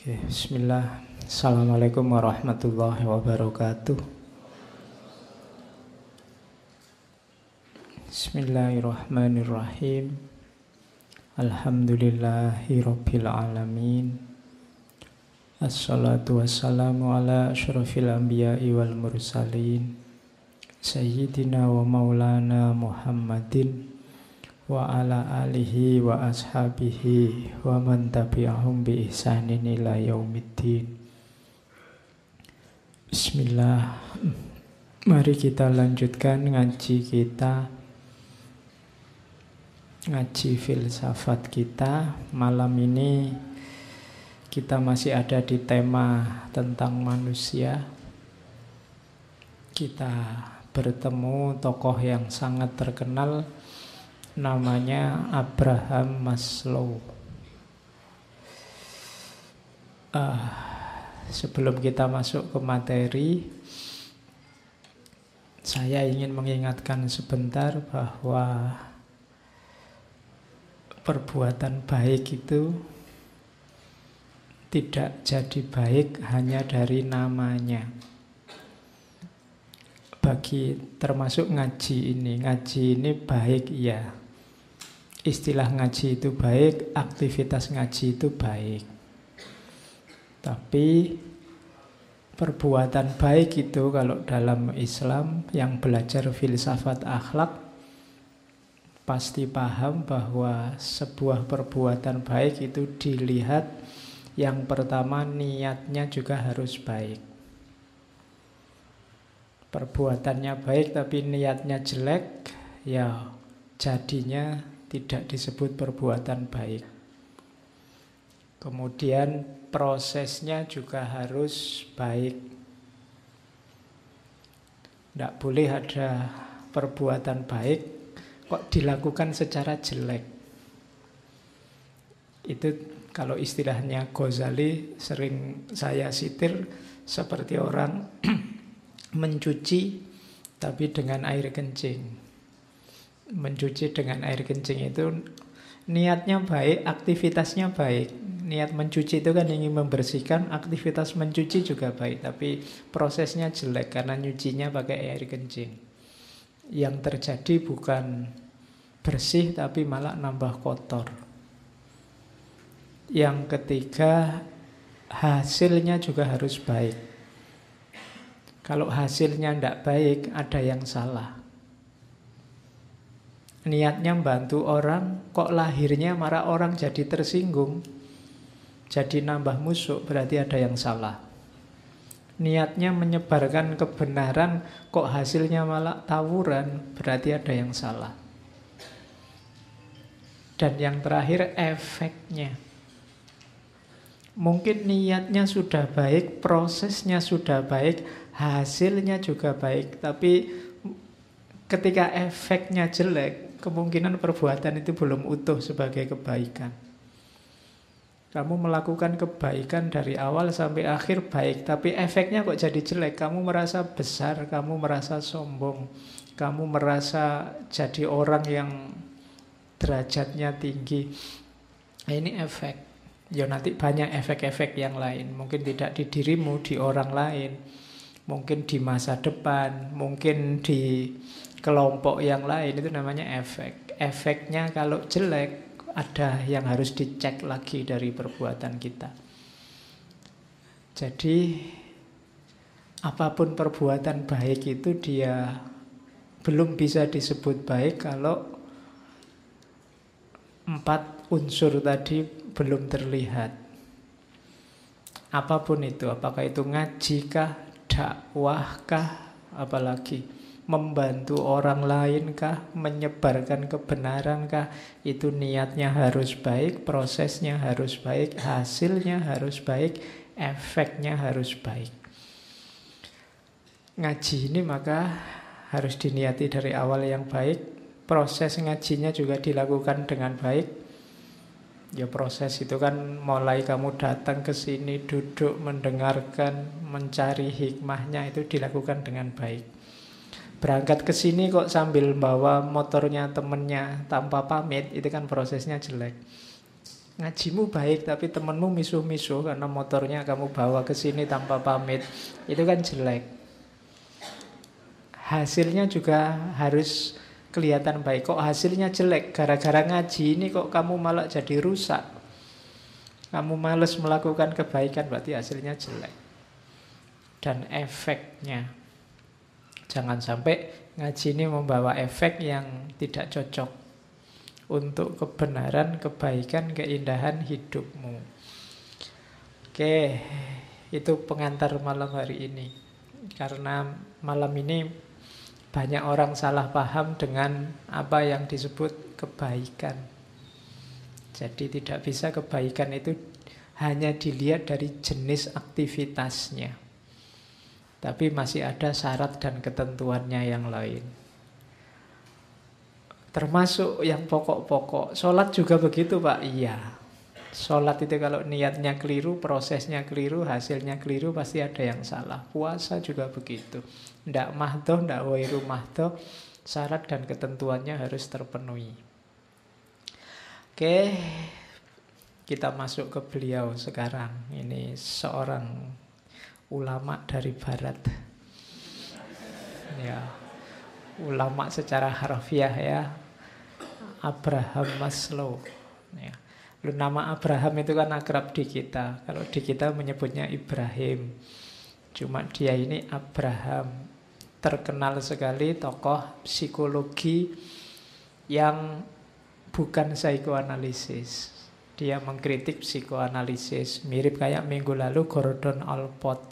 Oke, bismillah. Assalamualaikum warahmatullahi wabarakatuh. Bismillahirrahmanirrahim. Alhamdulillahi rabbil alamin. Assalatu wassalamu ala asyrafil anbiya'i wal mursalin Sayyidina wa maulana Muhammadin wa ala alihi wa ashabihi wa man tabi'ahum bi ihsanin ila yaumiddin. Bismillah. Mari kita lanjutkan ngaji kita, ngaji filsafat kita. Malam ini kita masih ada di tema tentang manusia. Kita bertemu tokoh yang sangat terkenal, namanya Abraham Maslow. Sebelum kita masuk ke materi, saya ingin mengingatkan sebentar bahwa perbuatan baik itu tidak jadi baik hanya dari namanya. Bagi termasuk ngaji ini baik ya. Istilah ngaji itu baik, aktivitas ngaji itu baik. Tapi perbuatan baik itu kalau dalam Islam yang belajar filsafat akhlak pasti paham bahwa sebuah perbuatan baik itu dilihat yang pertama niatnya juga harus baik. Perbuatannya baik tapi niatnya jelek, ya jadinya tidak disebut perbuatan baik. Kemudian prosesnya juga harus baik. Tidak boleh ada perbuatan baik kok dilakukan secara jelek. Itu kalau istilahnya Ghazali sering saya sitir seperti orang mencuci tapi dengan air kencing. Mencuci dengan air kencing itu niatnya baik, aktivitasnya baik. Niat mencuci itu kan ingin membersihkan, aktivitas mencuci juga baik, tapi prosesnya jelek karena nyucinya pakai air kencing. Yang terjadi bukan bersih tapi malah nambah kotor. Yang ketiga, hasilnya juga harus baik. Kalau hasilnya tidak baik, ada yang salah. Niatnya membantu orang, kok lahirnya marah orang jadi tersinggung, jadi nambah musuh, berarti ada yang salah. Niatnya menyebarkan kebenaran, kok hasilnya malah tawuran, berarti ada yang salah. Dan yang terakhir, efeknya. Mungkin niatnya sudah baik, prosesnya sudah baik, hasilnya juga baik, tapi ketika efeknya jelek, kemungkinan perbuatan itu belum utuh sebagai kebaikan. Kamu melakukan kebaikan dari awal sampai akhir baik, tapi efeknya kok jadi jelek. Kamu merasa besar, kamu merasa sombong, kamu merasa jadi orang yang derajatnya tinggi. Nah, ini efek. Ya nanti banyak efek-efek yang lain. Mungkin tidak di dirimu, di orang lain. Mungkin di masa depan, mungkin di kelompok yang lain. Itu namanya efek. Efeknya kalau jelek, ada yang harus dicek lagi dari perbuatan kita. Jadi apapun perbuatan baik itu dia belum bisa disebut baik kalau 4 unsur tadi belum terlihat. Apapun itu, apakah itu ngajikah, dakwahkah, apalagi membantu orang lainkah, menyebarkan kebenarankah, itu niatnya harus baik, prosesnya harus baik, hasilnya harus baik, efeknya harus baik. Ngaji ini maka harus diniati dari awal yang baik. Proses ngajinya juga dilakukan dengan baik. Ya proses itu kan mulai kamu datang ke sini, duduk, mendengarkan, mencari hikmahnya itu dilakukan dengan baik. Berangkat ke sini kok sambil bawa motornya temennya tanpa pamit, itu kan prosesnya jelek. Ngajimu baik tapi temenmu misuh-misuh karena motornya kamu bawa ke sini tanpa pamit. Itu kan jelek. Hasilnya juga harus kelihatan baik. Kok hasilnya jelek? Gara-gara ngaji ini kok kamu malah jadi rusak. Kamu males melakukan kebaikan, berarti hasilnya jelek. Dan efeknya, jangan sampai ngaji ini membawa efek yang tidak cocok untuk kebenaran, kebaikan, keindahan hidupmu. Oke, itu pengantar malam hari ini. Karena malam ini banyak orang salah paham dengan apa yang disebut kebaikan. Jadi tidak bisa kebaikan itu hanya dilihat dari jenis aktivitasnya. Tapi masih ada syarat dan ketentuannya yang lain. Termasuk yang pokok-pokok. Sholat juga begitu Pak? Iya. Sholat itu kalau niatnya keliru, prosesnya keliru, hasilnya keliru, pasti ada yang salah. Puasa juga begitu. Ndak mahdoh, ndak wairu mahdoh, syarat dan ketentuannya harus terpenuhi. Oke, kita masuk ke beliau sekarang. Ini seorang ulama dari barat. Ya, ulama secara harfiah ya. Abraham Maslow. Ya. Nama Abraham itu kan akrab di kita. Kalau di kita menyebutnya Ibrahim. Cuma dia ini Abraham. Terkenal sekali tokoh psikologi yang bukan psikoanalisis. Dia mengkritik psikoanalisis. Mirip kayak minggu lalu Gordon Allport.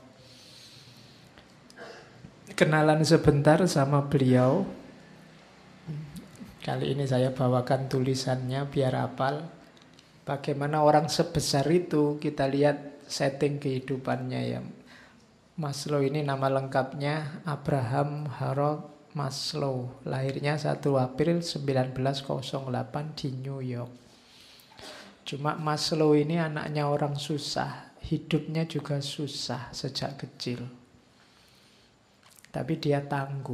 Kenalan sebentar sama beliau. Kali ini saya bawakan tulisannya biar hafal. Bagaimana orang sebesar itu, kita lihat setting kehidupannya ya. Maslow ini nama lengkapnya Abraham Harold Maslow. Lahirnya 1 April 1908 di New York. Cuma Maslow ini anaknya orang susah. Hidupnya juga susah sejak kecil. Tapi dia tangguh.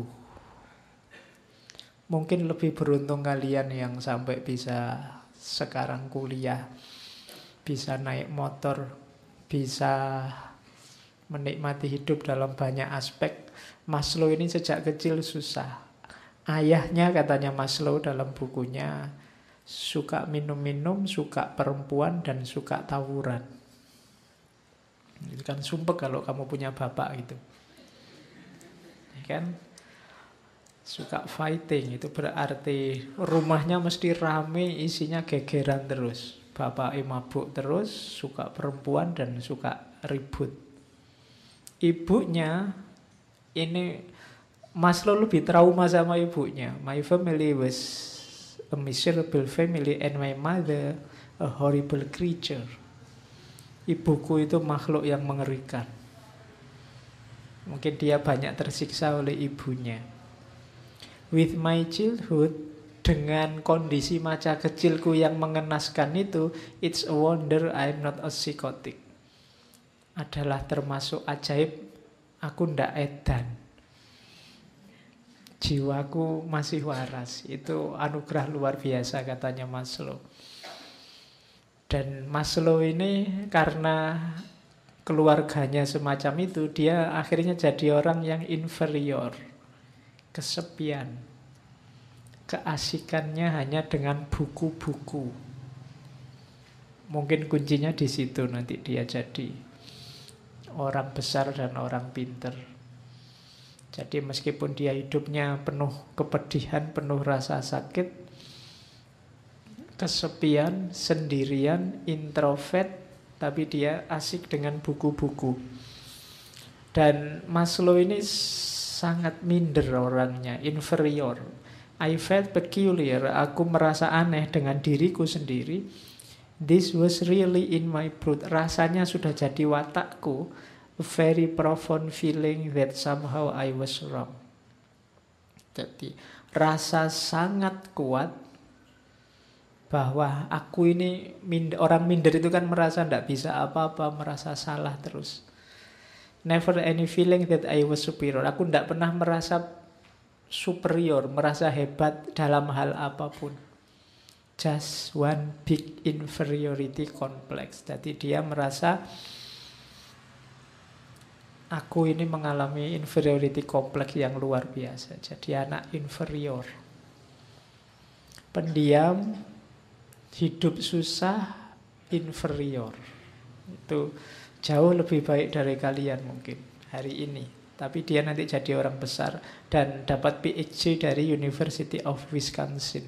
Mungkin lebih beruntung kalian yang sampai bisa sekarang kuliah, bisa naik motor, bisa menikmati hidup dalam banyak aspek. Maslow ini sejak kecil susah. Ayahnya katanya Maslow dalam bukunya suka minum-minum, suka perempuan, dan suka tawuran. Itu kan sumpek kalau kamu punya bapak gitu. Ya kan? Suka fighting, itu berarti rumahnya mesti rame, isinya gegeran terus. Bapaknya mabuk terus, suka perempuan dan suka ribut. Ibunya ini Maslow lebih trauma sama ibunya. My family was a miserable family and my mother a horrible creature. Ibuku itu makhluk yang mengerikan. Mungkin dia banyak tersiksa oleh ibunya. With my childhood, dengan kondisi masa kecilku yang mengenaskan itu, it's a wonder I'm not a psychotic. Adalah termasuk ajaib, aku ndak edan. Jiwaku masih waras. Itu anugerah luar biasa katanya Maslow. Dan Maslow ini karena keluarganya semacam itu, dia akhirnya jadi orang yang inferior. Kesepian. Keasikannya hanya dengan buku-buku. Mungkin kuncinya di situ nanti dia jadi orang besar dan orang pinter. Jadi meskipun dia hidupnya penuh kepedihan, penuh rasa sakit, kesepian, sendirian, introvert, tapi dia asik dengan buku-buku. Dan Maslow ini sangat minder orangnya, inferior. I felt peculiar, aku merasa aneh dengan diriku sendiri. This was really in my blood. Rasanya sudah jadi watakku. A very profound feeling that somehow I was wrong. Jadi rasa sangat kuat bahwa aku ini orang minder itu kan merasa tidak bisa apa-apa, merasa salah terus. Never any feeling that I was superior. Aku tidak pernah merasa superior, merasa hebat dalam hal apapun. just one big inferiority complex. Jadi dia merasa aku ini mengalami inferiority complex yang luar biasa. Jadi anak inferior. Pendiam, hidup susah, inferior. Itu jauh lebih baik dari kalian mungkin hari ini. Tapi dia nanti jadi orang besar dan dapat PhD dari University of Wisconsin.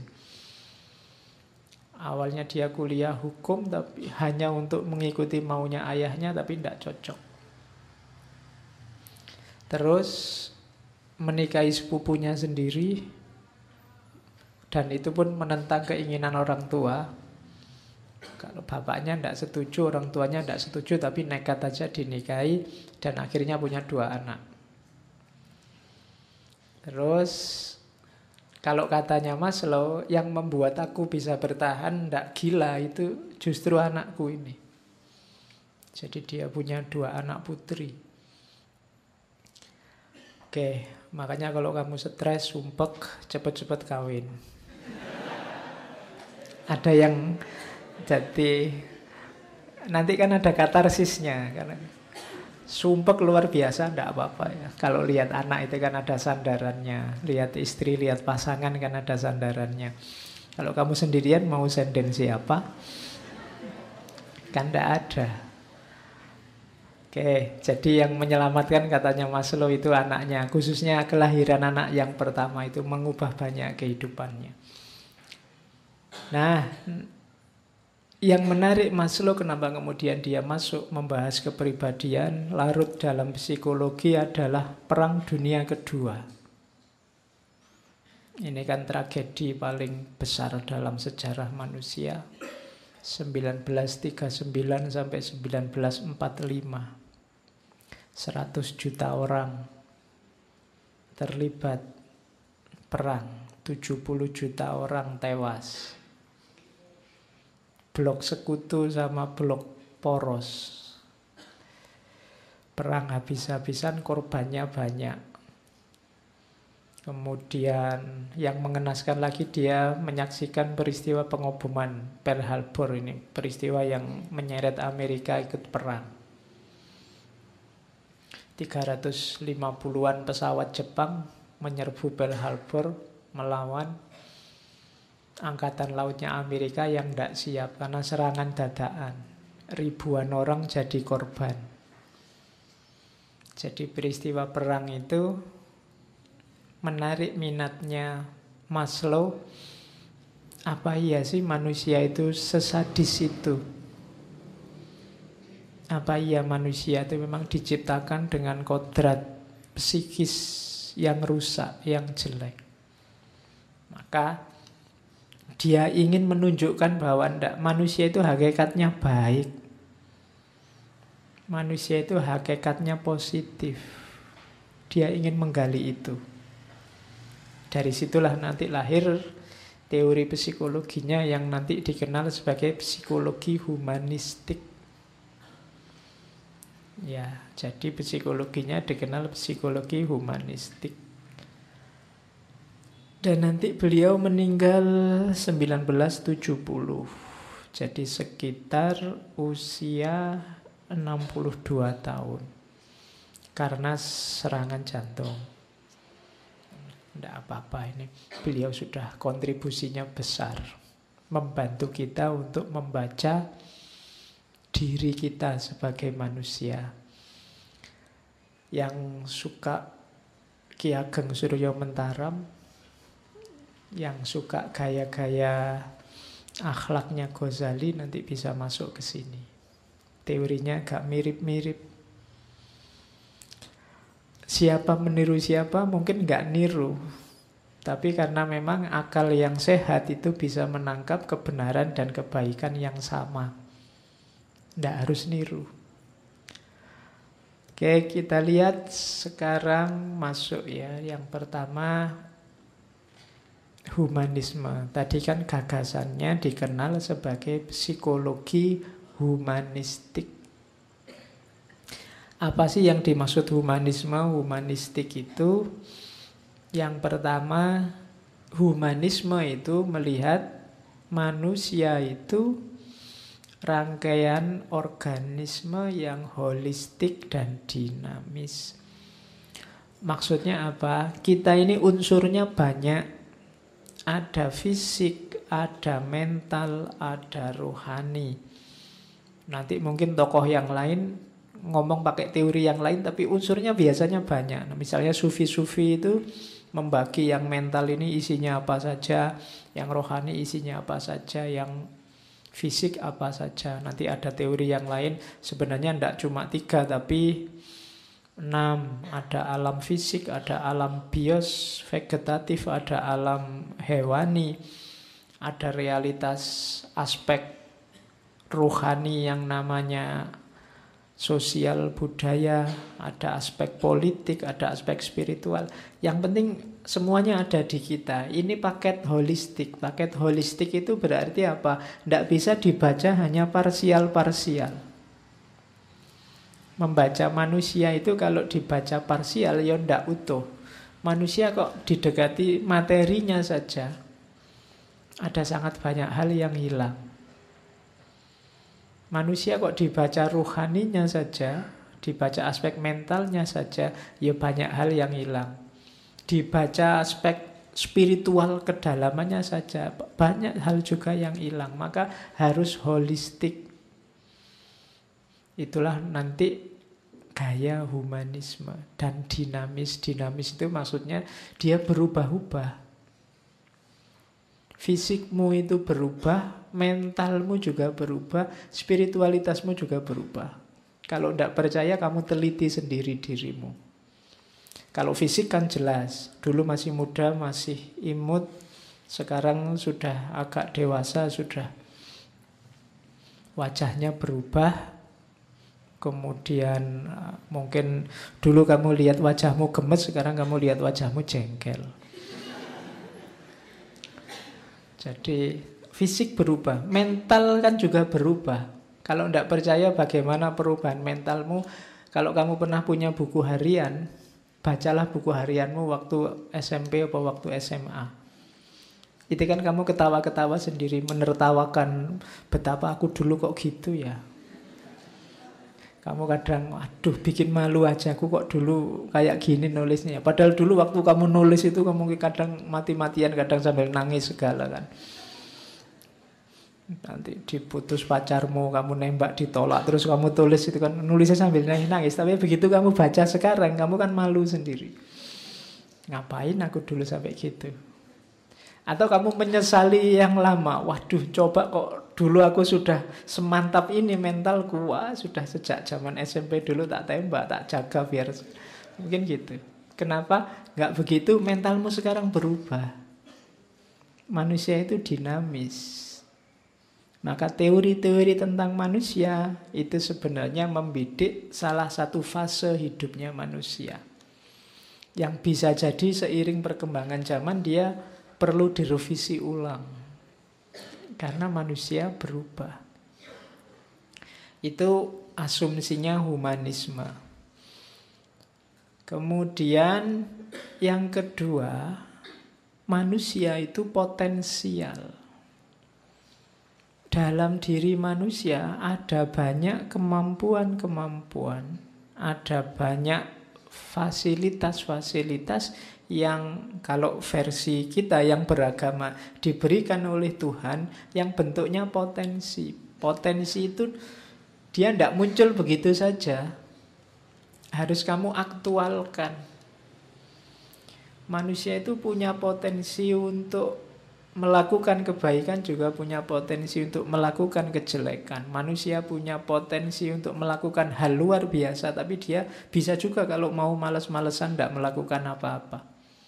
Awalnya dia kuliah hukum tapi hanya untuk mengikuti maunya ayahnya, tapi tidak cocok. Terus menikahi sepupunya sendiri, dan itu pun menentang keinginan orang tua. Kalau bapaknya tidak setuju, orang tuanya tidak setuju, tapi nekat aja dinikahi dan akhirnya punya 2 anak. Terus kalau katanya Maslow, yang membuat aku bisa bertahan tidak gila itu justru anakku ini. Jadi dia punya 2 anak putri. Oke, makanya kalau kamu stres, sumpek, cepet-cepet kawin. Ada yang jadi nanti kan ada katarsisnya, karena sumpek luar biasa tidak apa-apa ya. Kalau lihat anak itu kan ada sandarannya, lihat istri, lihat pasangan kan ada sandarannya. Kalau kamu sendirian mau senden siapa? Kan tidak ada. Oke, jadi yang menyelamatkan katanya Maslow itu anaknya, khususnya kelahiran anak yang pertama itu mengubah banyak kehidupannya. Nah, yang menarik Maslow kenapa kemudian dia masuk membahas kepribadian, larut dalam psikologi adalah Perang Dunia Kedua. Ini kan tragedi paling besar dalam sejarah manusia. 1939 sampai 1945. 100 juta orang terlibat perang, 70 juta orang tewas. Blok sekutu sama blok poros. Perang habis-habisan, korbannya banyak. Kemudian yang mengenaskan lagi dia menyaksikan peristiwa pengoboman Pearl Harbor ini. Peristiwa yang menyeret Amerika ikut perang. 350-an pesawat Jepang menyerbu Pearl Harbor melawan Angkatan Lautnya Amerika yang tidak siap karena serangan dadakan. Ribuan orang jadi korban. Jadi peristiwa perang itu menarik minatnya Maslow. Apa iya sih manusia itu sesadis itu? Apa iya manusia itu memang diciptakan dengan kodrat psikis yang rusak, yang jelek? Maka dia ingin menunjukkan bahwa manusia itu hakikatnya baik. Manusia itu hakikatnya positif. Dia ingin menggali itu. Dari situlah nanti lahir teori psikologinya yang nanti dikenal sebagai psikologi humanistik. Ya, jadi psikologinya dikenal psikologi humanistik. Dan nanti beliau meninggal 1970. Jadi sekitar usia 62 tahun. Karena serangan jantung. Tidak apa-apa ini. Beliau sudah kontribusinya besar. Membantu kita untuk membaca diri kita sebagai manusia. Yang suka Ki Ageng Suryo Mentaram, yang suka gaya-gaya akhlaknya Ghazali nanti bisa masuk ke sini. Teorinya agak mirip-mirip. Siapa meniru siapa mungkin nggak niru. Tapi karena memang akal yang sehat itu bisa menangkap kebenaran dan kebaikan yang sama. Nggak harus niru. Oke, kita lihat sekarang masuk ya. Yang pertama humanisme. Tadi kan gagasannya dikenal sebagai psikologi humanistik. Apa sih yang dimaksud humanisme? Humanistik itu yang pertama, humanisme itu melihat Manusia itu rangkaian organisme yang holistik dan dinamis. Maksudnya apa? Kita ini unsurnya banyak. Ada fisik, ada mental, ada rohani. Nanti mungkin tokoh yang lain ngomong pakai teori yang lain, tapi unsurnya biasanya banyak. Nah, misalnya sufi-sufi itu membagi yang mental ini isinya apa saja, yang rohani isinya apa saja, yang fisik apa saja. Nanti ada teori yang lain, sebenarnya tidak cuma 3, tapi 6. Ada alam fisik, ada alam bios, vegetatif, ada alam hewani, ada realitas aspek rohani yang namanya sosial budaya, ada aspek politik, ada aspek spiritual. Yang penting semuanya ada di kita. Ini paket holistik. Paket holistik itu berarti apa? Tidak bisa dibaca hanya parsial-parsial. Membaca manusia itu kalau dibaca parsial ya tidak utuh. Manusia kok didekati materinya saja, ada sangat banyak hal yang hilang. Manusia kok dibaca ruhaninya saja, dibaca aspek mentalnya saja, ya banyak hal yang hilang. Dibaca aspek spiritual kedalamannya saja, banyak hal juga yang hilang. Maka harus holistik. Itulah nanti gaya humanisme dan dinamis. Dinamis itu maksudnya dia berubah-ubah. Fisikmu itu berubah, mentalmu juga berubah, spiritualitasmu juga berubah. Kalau tidak percaya, kamu teliti sendiri dirimu. Kalau fisik kan jelas, dulu masih muda, masih imut, sekarang sudah agak dewasa, sudah wajahnya berubah. Kemudian mungkin dulu kamu lihat wajahmu gemes, sekarang kamu lihat wajahmu jengkel. Jadi fisik berubah, mental kan juga berubah. Kalau tidak percaya bagaimana perubahan mentalmu, kalau kamu pernah punya buku harian, bacalah buku harianmu waktu SMP atau waktu SMA. Itu kan kamu ketawa-ketawa sendiri, menertawakan betapa aku dulu kok gitu ya. Kamu kadang, aduh bikin malu aja, aku kok dulu kayak gini nulisnya. Padahal dulu waktu kamu nulis itu kamu kadang mati-matian, kadang sambil nangis segala kan. Nanti diputus pacarmu, kamu nembak ditolak, terus kamu tulis itu kan, nulisnya sambil nangis-nangis. Tapi begitu kamu baca sekarang, kamu kan malu sendiri. Ngapain aku dulu sampai gitu? Atau kamu menyesali yang lama. Waduh, coba kok dulu aku sudah semantap ini mentalku. Wah, sudah sejak zaman SMP dulu tak tembak, tak jaga biar. Mungkin gitu. Kenapa? Nggak begitu, mentalmu sekarang berubah. Manusia itu dinamis. Maka teori-teori tentang manusia itu sebenarnya membidik salah satu fase hidupnya manusia. Yang bisa jadi seiring perkembangan zaman dia perlu direvisi ulang. Karena manusia berubah. Itu asumsinya humanisme. Kemudian yang kedua, manusia itu potensial. Dalam diri manusia ada banyak kemampuan-kemampuan, ada banyak fasilitas-fasilitas yang kalau versi kita yang beragama diberikan oleh Tuhan yang bentuknya potensi. Potensi itu dia tidak muncul begitu saja. Harus kamu aktualkan. Manusia itu punya potensi untuk melakukan kebaikan, juga punya potensi untuk melakukan kejelekan. Manusia punya potensi untuk melakukan hal luar biasa, tapi dia bisa juga kalau mau malas-malesan tidak melakukan apa-apa.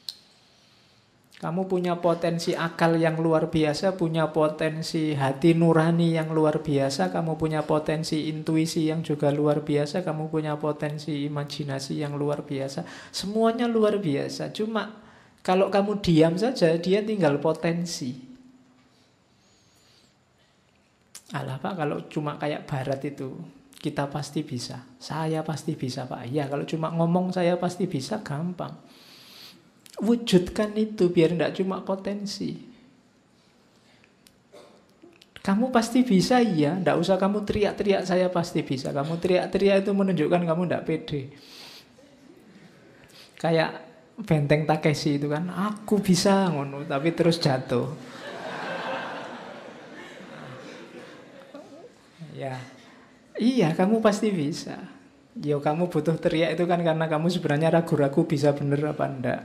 Kamu punya potensi akal yang luar biasa, punya potensi hati nurani yang luar biasa, kamu punya potensi intuisi yang juga luar biasa, kamu punya potensi imajinasi yang luar biasa. Semuanya luar biasa, cuma kalau kamu diam saja, dia tinggal potensi. Alah Pak, kalau cuma kayak barat itu, kita pasti bisa. Saya pasti bisa Pak. Ya, kalau cuma ngomong saya pasti bisa, gampang. Wujudkan itu biar tidak cuma potensi. Kamu pasti bisa, iya. Nggak usah kamu teriak-teriak saya pasti bisa. Kamu teriak-teriak itu menunjukkan kamu nggak pede. Kayak benteng Takeshi itu kan, aku bisa ngono, tapi terus jatuh. Ya, iya kamu pasti bisa. Yo kamu butuh teriak itu kan karena kamu sebenarnya ragu-ragu bisa bener apa enggak.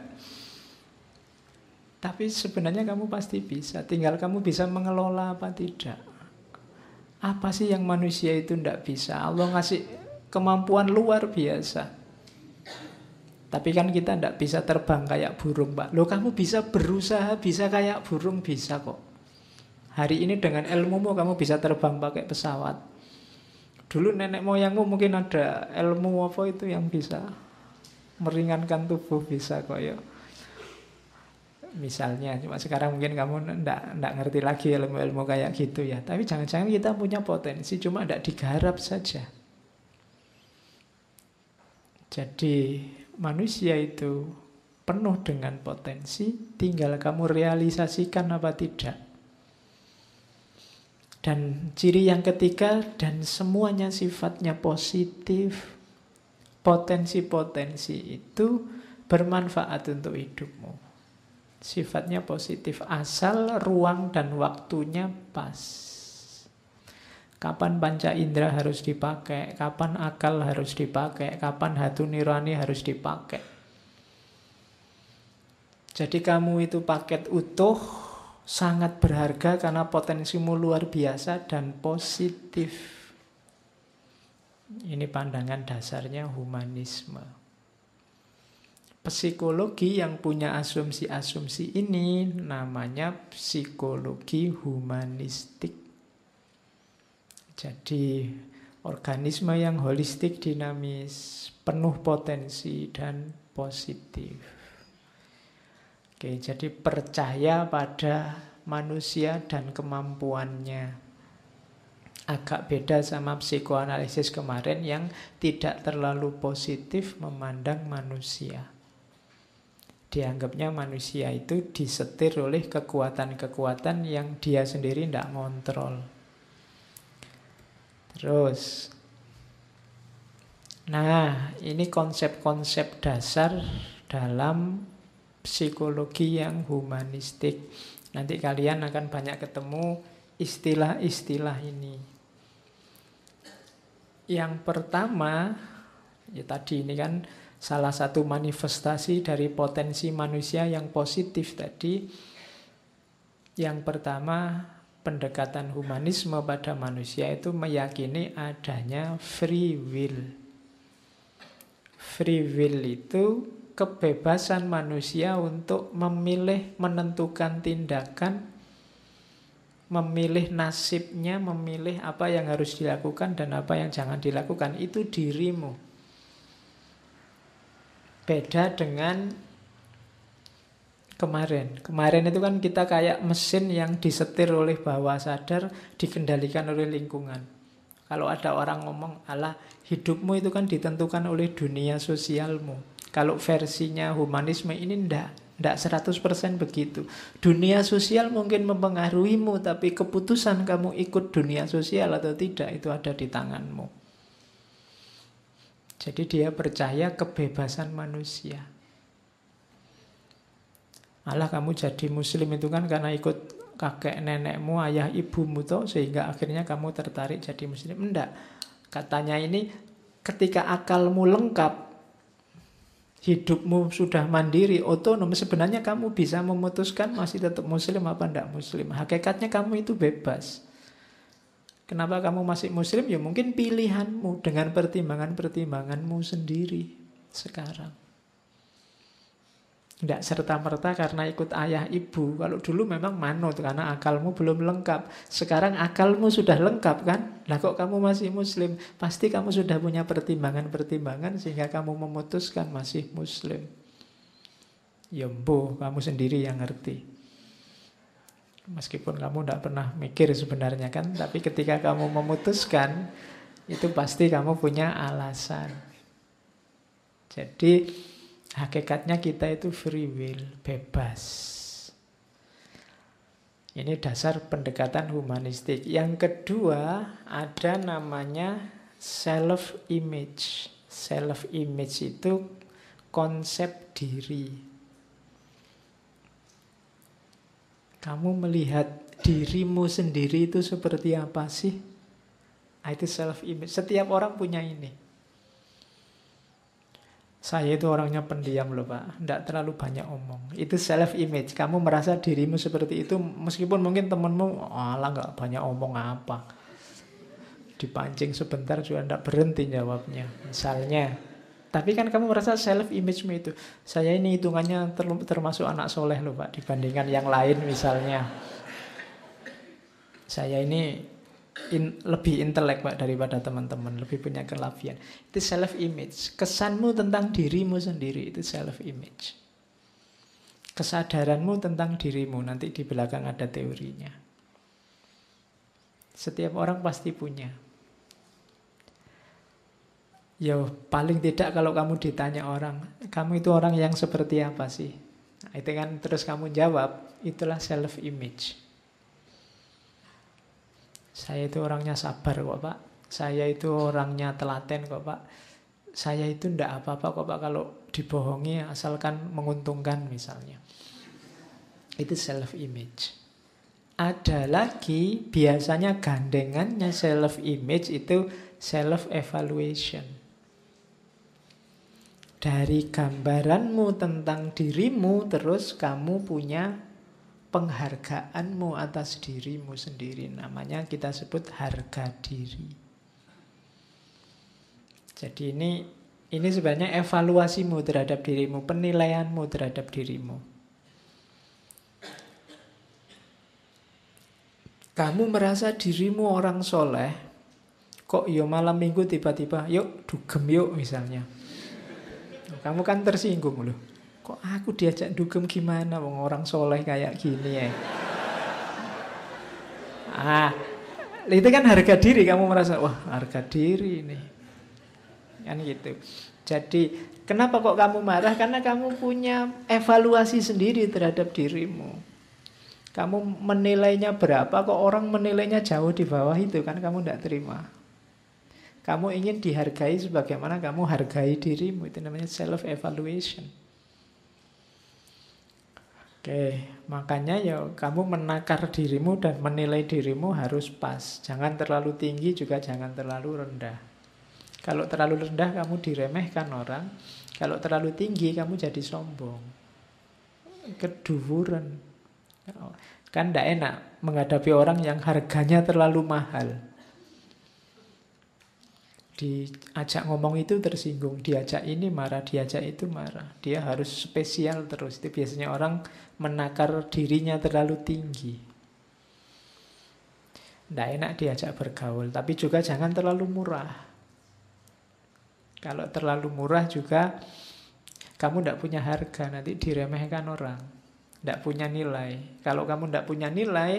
Tapi sebenarnya kamu pasti bisa. Tinggal kamu bisa mengelola apa tidak. Apa sih yang manusia itu ndak bisa? Allah ngasih kemampuan luar biasa. Tapi kan kita ndak bisa terbang kayak burung, Pak. Loh, kamu bisa berusaha, bisa kayak burung, bisa kok. Hari ini dengan ilmumu kamu bisa terbang pakai pesawat. Dulu nenek moyangmu mungkin ada ilmu apa itu yang bisa meringankan tubuh, bisa kok ya. Misalnya, cuma sekarang mungkin kamu ndak ngerti lagi ilmu-ilmu kayak gitu ya. Tapi jangan-jangan kita punya potensi, cuma ndak digarap saja. Jadi manusia itu penuh dengan potensi, tinggal kamu realisasikan apa tidak. Dan ciri yang ketiga, dan semuanya sifatnya positif. Potensi-potensi itu bermanfaat untuk hidupmu. Sifatnya positif, asal ruang dan waktunya pas. Kapan panca indera harus dipakai, kapan akal harus dipakai, kapan hatu nirwani harus dipakai. Jadi kamu itu paket utuh, sangat berharga karena potensimu luar biasa dan positif. Ini pandangan dasarnya humanisme. Psikologi yang punya asumsi-asumsi ini namanya psikologi humanistik. Jadi organisme yang holistik, dinamis, penuh potensi dan positif. Oke, jadi percaya pada manusia dan kemampuannya. Agak beda sama psikoanalisis kemarin yang tidak terlalu positif memandang manusia. Dianggapnya manusia itu disetir oleh kekuatan-kekuatan yang dia sendiri tidak ngontrol. Terus, nah ini konsep-konsep dasar dalam psikologi yang humanistik. Nanti kalian akan banyak ketemu istilah-istilah ini. Yang pertama, ya tadi ini kan salah satu manifestasi dari potensi manusia yang positif tadi. Yang pertama, pendekatan humanisme pada manusia itu meyakini adanya free will. Free will itu kebebasan manusia untuk memilih, menentukan tindakan, memilih nasibnya, memilih apa yang harus dilakukan dan apa yang jangan dilakukan. Itu dirimu. Beda dengan Kemarin itu kan kita kayak mesin yang disetir oleh bawah sadar, dikendalikan oleh lingkungan. Kalau ada orang ngomong, alah hidupmu itu kan ditentukan oleh dunia sosialmu. Kalau versinya humanisme ini ndak 100% begitu. Dunia sosial mungkin mempengaruhimu, tapi keputusan kamu ikut dunia sosial atau tidak itu ada di tanganmu. Jadi dia percaya kebebasan manusia. Malah kamu jadi muslim itu kan karena ikut kakek nenekmu, ayah ibumu toh, sehingga akhirnya kamu tertarik jadi muslim. Enggak. Katanya ini ketika akalmu lengkap, hidupmu sudah mandiri, otonom, sebenarnya kamu bisa memutuskan masih tetap muslim apa enggak muslim. Hakikatnya kamu itu bebas. Kenapa kamu masih muslim? Ya mungkin pilihanmu dengan pertimbangan-pertimbanganmu sendiri sekarang. Tidak serta-merta karena ikut ayah ibu. Kalau dulu memang manut karena akalmu belum lengkap. Sekarang akalmu sudah lengkap kan? Lah kok kamu masih muslim? Pasti kamu sudah punya pertimbangan-pertimbangan sehingga kamu memutuskan masih muslim. Ya mboh, kamu sendiri yang ngerti. Meskipun kamu tidak pernah mikir sebenarnya kan, tapi ketika kamu memutuskan, itu pasti kamu punya alasan. Jadi hakikatnya kita itu free will, bebas. Ini dasar pendekatan humanistik. Yang kedua, ada namanya self-image. Self-image itu konsep diri. Kamu melihat dirimu sendiri itu seperti apa sih? Itu self-image. Setiap orang punya ini. Saya itu orangnya pendiam loh Pak, tidak terlalu banyak omong. Itu self-image. Kamu merasa dirimu seperti itu, meskipun mungkin temenmu, alah nggak banyak omong apa. Dipancing sebentar juga tidak berhenti jawabnya, misalnya. Tapi kan kamu merasa self-image-mu itu. Saya ini hitungannya termasuk anak soleh loh Pak, dibandingkan yang lain misalnya. Saya ini lebih intelek Pak daripada teman-teman, lebih punya kelebihan. Itu self-image. Kesanmu tentang dirimu sendiri itu self-image. Kesadaranmu tentang dirimu, nanti di belakang ada teorinya. Setiap orang pasti punya. Ya paling tidak kalau kamu ditanya orang, kamu itu orang yang seperti apa sih? Nah, itu kan terus kamu jawab, itulah self-image. Saya itu orangnya sabar kok Pak. Saya itu orangnya telaten kok Pak. Saya itu ndak apa-apa kok Pak kalau dibohongi asalkan menguntungkan misalnya. Itu self-image. Ada lagi biasanya gandengannya self-image itu self-evaluation. Dari gambaranmu tentang dirimu terus kamu punya penghargaanmu atas dirimu sendiri. Namanya kita sebut harga diri. Jadi ini sebenarnya evaluasimu terhadap dirimu, penilaianmu terhadap dirimu. Kamu merasa dirimu orang soleh, kok ya malam minggu tiba-tiba, yuk dugem yuk misalnya. Kamu kan tersinggung loh. Kok aku diajak dugem gimana, wong orang soleh kayak gini ya. Itu kan harga diri, kamu merasa, wah harga diri ini. Kan gitu. Jadi, kenapa kok kamu marah? Karena kamu punya evaluasi sendiri terhadap dirimu. Kamu menilainya berapa, kok orang menilainya jauh di bawah itu, kan kamu tidak terima. Kamu ingin dihargai sebagaimana kamu hargai dirimu. Itu namanya self-evaluation. Oke, makanya ya kamu menakar dirimu dan menilai dirimu harus pas. Jangan terlalu tinggi juga jangan terlalu rendah. Kalau terlalu rendah kamu diremehkan orang. Kalau terlalu tinggi kamu jadi sombong. Keduvuran. Kan tidak enak menghadapi orang yang harganya terlalu mahal. Diajak ngomong itu tersinggung, diajak ini marah, diajak itu marah. Dia harus spesial terus. Itu biasanya orang menakar dirinya terlalu tinggi. Tidak enak diajak bergaul, tapi juga jangan terlalu murah. Kalau terlalu murah juga kamu tidak punya harga, nanti diremehkan orang. Tidak punya nilai. Kalau kamu tidak punya nilai,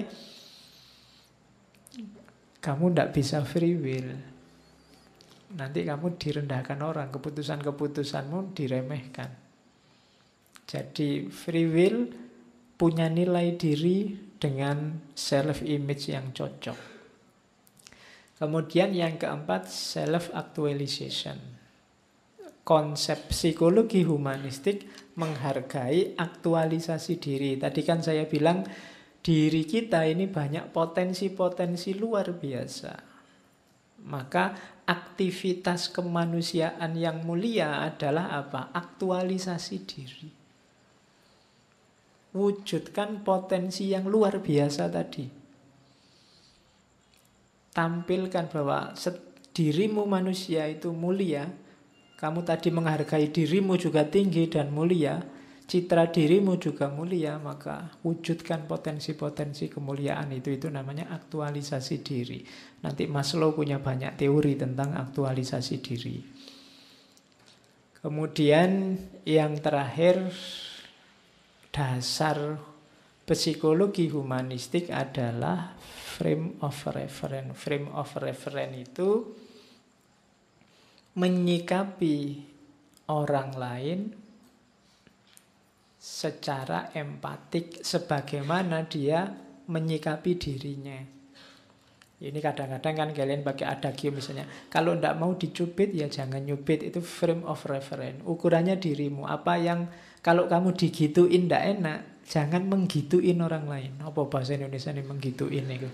kamu tidak bisa free will. Nanti kamu direndahkan orang, keputusan-keputusanmu diremehkan. Jadi free will punya nilai diri dengan self-image yang cocok. Kemudian yang keempat, self-actualization. Konsep psikologi humanistik menghargai aktualisasi diri. Tadi kan saya bilang diri kita ini banyak potensi-potensi luar biasa. Maka aktivitas kemanusiaan yang mulia adalah apa? Aktualisasi diri. Wujudkan potensi yang luar biasa tadi. Tampilkan bahwa dirimu manusia itu mulia. Kamu tadi menghargai dirimu juga tinggi dan mulia. Citra dirimu juga mulia. Maka wujudkan potensi-potensi kemuliaan itu namanya aktualisasi diri. Nanti Maslow punya banyak teori tentang aktualisasi diri. Kemudian yang terakhir, dasar psikologi humanistik adalah frame of reference. Frame of reference itu menyikapi orang lain secara empatik sebagaimana dia menyikapi dirinya. Ini kadang-kadang kan kalian pakai adagio misalnya, kalau ndak mau dicubit ya jangan nyubit, itu frame of reference. Ukurannya dirimu. Apa yang kalau kamu digituin ndak enak, jangan menggituin orang lain. Apa bahasa Indonesia ini menggituin itu?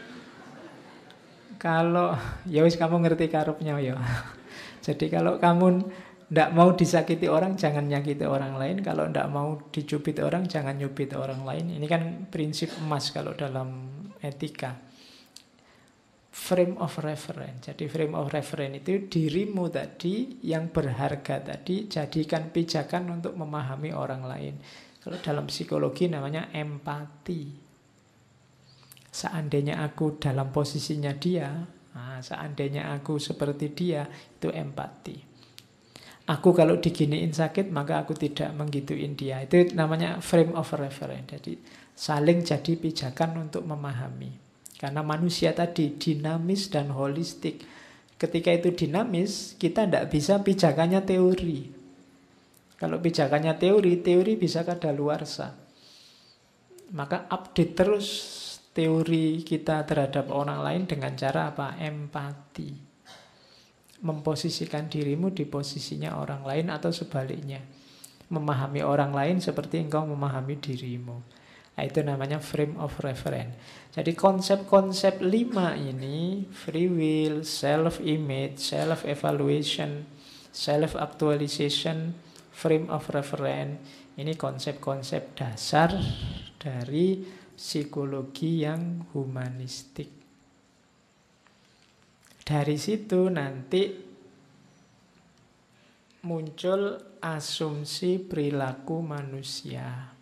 Kalau ya wis kamu ngerti karepnya ya. Jadi kalau kamu ndak mau disakiti orang, jangan nyakiti orang lain. Kalau ndak mau dicubit orang, jangan nyubit orang lain. Ini kan prinsip emas kalau dalam etika. Frame of reference. Jadi frame of reference itu dirimu tadi yang berharga tadi, jadikan pijakan untuk memahami orang lain. Kalau dalam psikologi namanya empati. Seandainya aku dalam posisinya dia, seandainya aku seperti dia, itu empati. Aku kalau diginiin sakit, maka aku tidak menggituin dia. Itu namanya frame of reference. Jadi saling jadi pijakan untuk memahami. Karena manusia tadi dinamis dan holistik. Ketika itu dinamis, kita tidak bisa pijakannya teori. Kalau pijakannya teori, teori bisa kadaluarsa. Maka update terus teori kita terhadap orang lain dengan cara apa? Empati. Memposisikan dirimu di posisinya orang lain atau sebaliknya. Memahami orang lain seperti engkau memahami dirimu. Nah, itu namanya frame of reference. Jadi konsep-konsep 5 ini, free will, self-image, self-evaluation, self-actualization, frame of reference, ini konsep-konsep dasar dari psikologi yang humanistik. Dari situ nanti muncul asumsi perilaku manusia.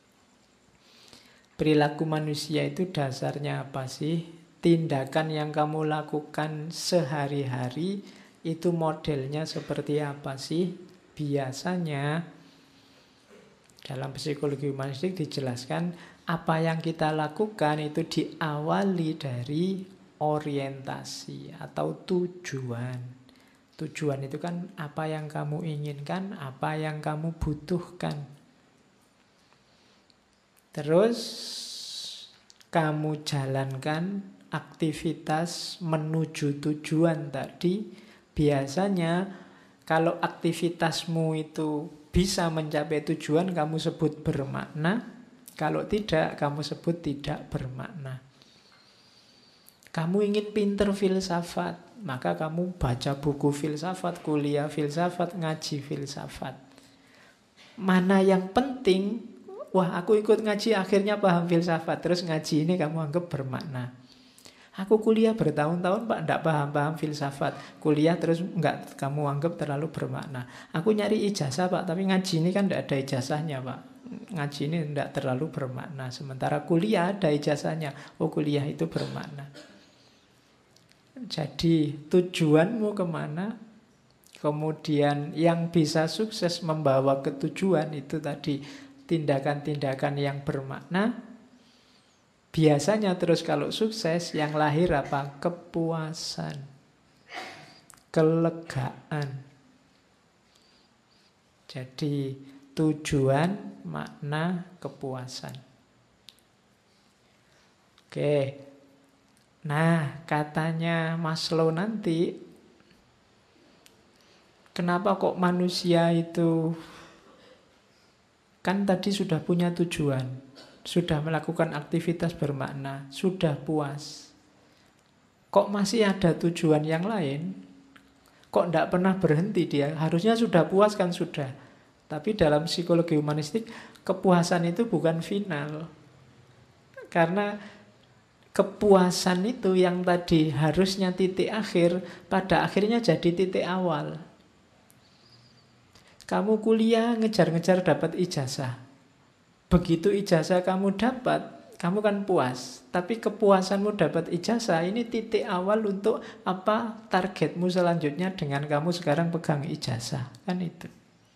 Perilaku manusia itu dasarnya apa sih? Tindakan yang kamu lakukan sehari-hari itu modelnya seperti apa sih? Biasanya dalam psikologi humanistik dijelaskan apa yang kita lakukan itu diawali dari orientasi atau tujuan. Tujuan itu kan apa yang kamu inginkan, apa yang kamu butuhkan. Terus kamu jalankan aktivitas menuju tujuan tadi. Biasanya kalau aktivitasmu itu bisa mencapai tujuan, kamu sebut bermakna. Kalau tidak, kamu sebut tidak bermakna. Kamu ingin pinter filsafat, maka kamu baca buku filsafat, kuliah filsafat, ngaji filsafat. Mana yang penting? Wah, aku ikut ngaji akhirnya paham filsafat. Terus ngaji ini kamu anggap bermakna. Aku kuliah bertahun-tahun Pak, enggak paham-paham filsafat. Kuliah terus enggak kamu anggap terlalu bermakna. Aku nyari ijazah Pak, tapi ngaji ini kan enggak ada ijazahnya Pak. Ngaji ini enggak terlalu bermakna. Sementara kuliah ada ijazahnya. Oh, kuliah itu bermakna. Jadi tujuanmu kemana? Kemudian yang bisa sukses membawa ke tujuan itu tadi tindakan-tindakan yang bermakna. Biasanya terus kalau sukses yang lahir apa? Kepuasan, kelegaan. Jadi tujuan, makna, kepuasan. Oke. Nah, katanya Maslow nanti, kenapa kok manusia itu kan tadi sudah punya tujuan, sudah melakukan aktivitas bermakna, sudah puas. Kok masih ada tujuan yang lain? Kok tidak pernah berhenti dia? Harusnya sudah puas kan sudah. Tapi dalam psikologi humanistik, kepuasan itu bukan final. Karena kepuasan itu yang tadi harusnya titik akhir, pada akhirnya jadi titik awal. Kamu kuliah ngejar-ngejar dapat ijazah. Begitu ijazah kamu dapat, kamu kan puas. Tapi kepuasanmu dapat ijazah, ini titik awal untuk apa targetmu selanjutnya dengan kamu sekarang pegang ijazah. Kan itu.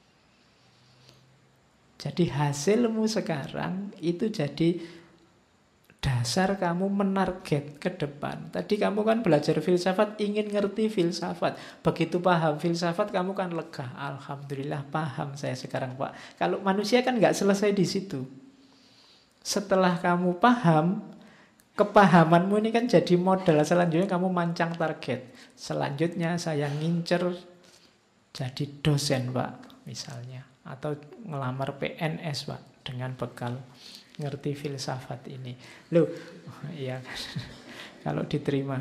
Jadi hasilmu sekarang itu jadi dasar kamu menarget ke depan. Tadi kamu kan belajar filsafat, ingin ngerti filsafat. Begitu paham filsafat, kamu kan lega. Alhamdulillah paham saya sekarang Pak. Kalau manusia kan nggak selesai di situ. Setelah kamu paham, kepahamanmu ini kan jadi modal. Selanjutnya kamu mancang target. Selanjutnya saya ngincer jadi dosen, Pak, misalnya. Atau ngelamar PNS, Pak, dengan bekal ngerti filsafat ini. Loh, iya kan. Kalau diterima.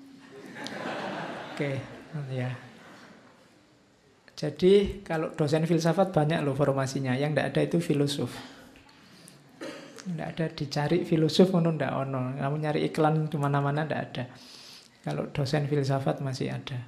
Oke, ya. Jadi kalau dosen filsafat banyak loh formasinya. Yang tidak ada itu filosof. Tidak ada, dicari filosof ono ndak ono. Kamu nyari iklan di mana-mana ndak ada. Kalau dosen filsafat masih ada.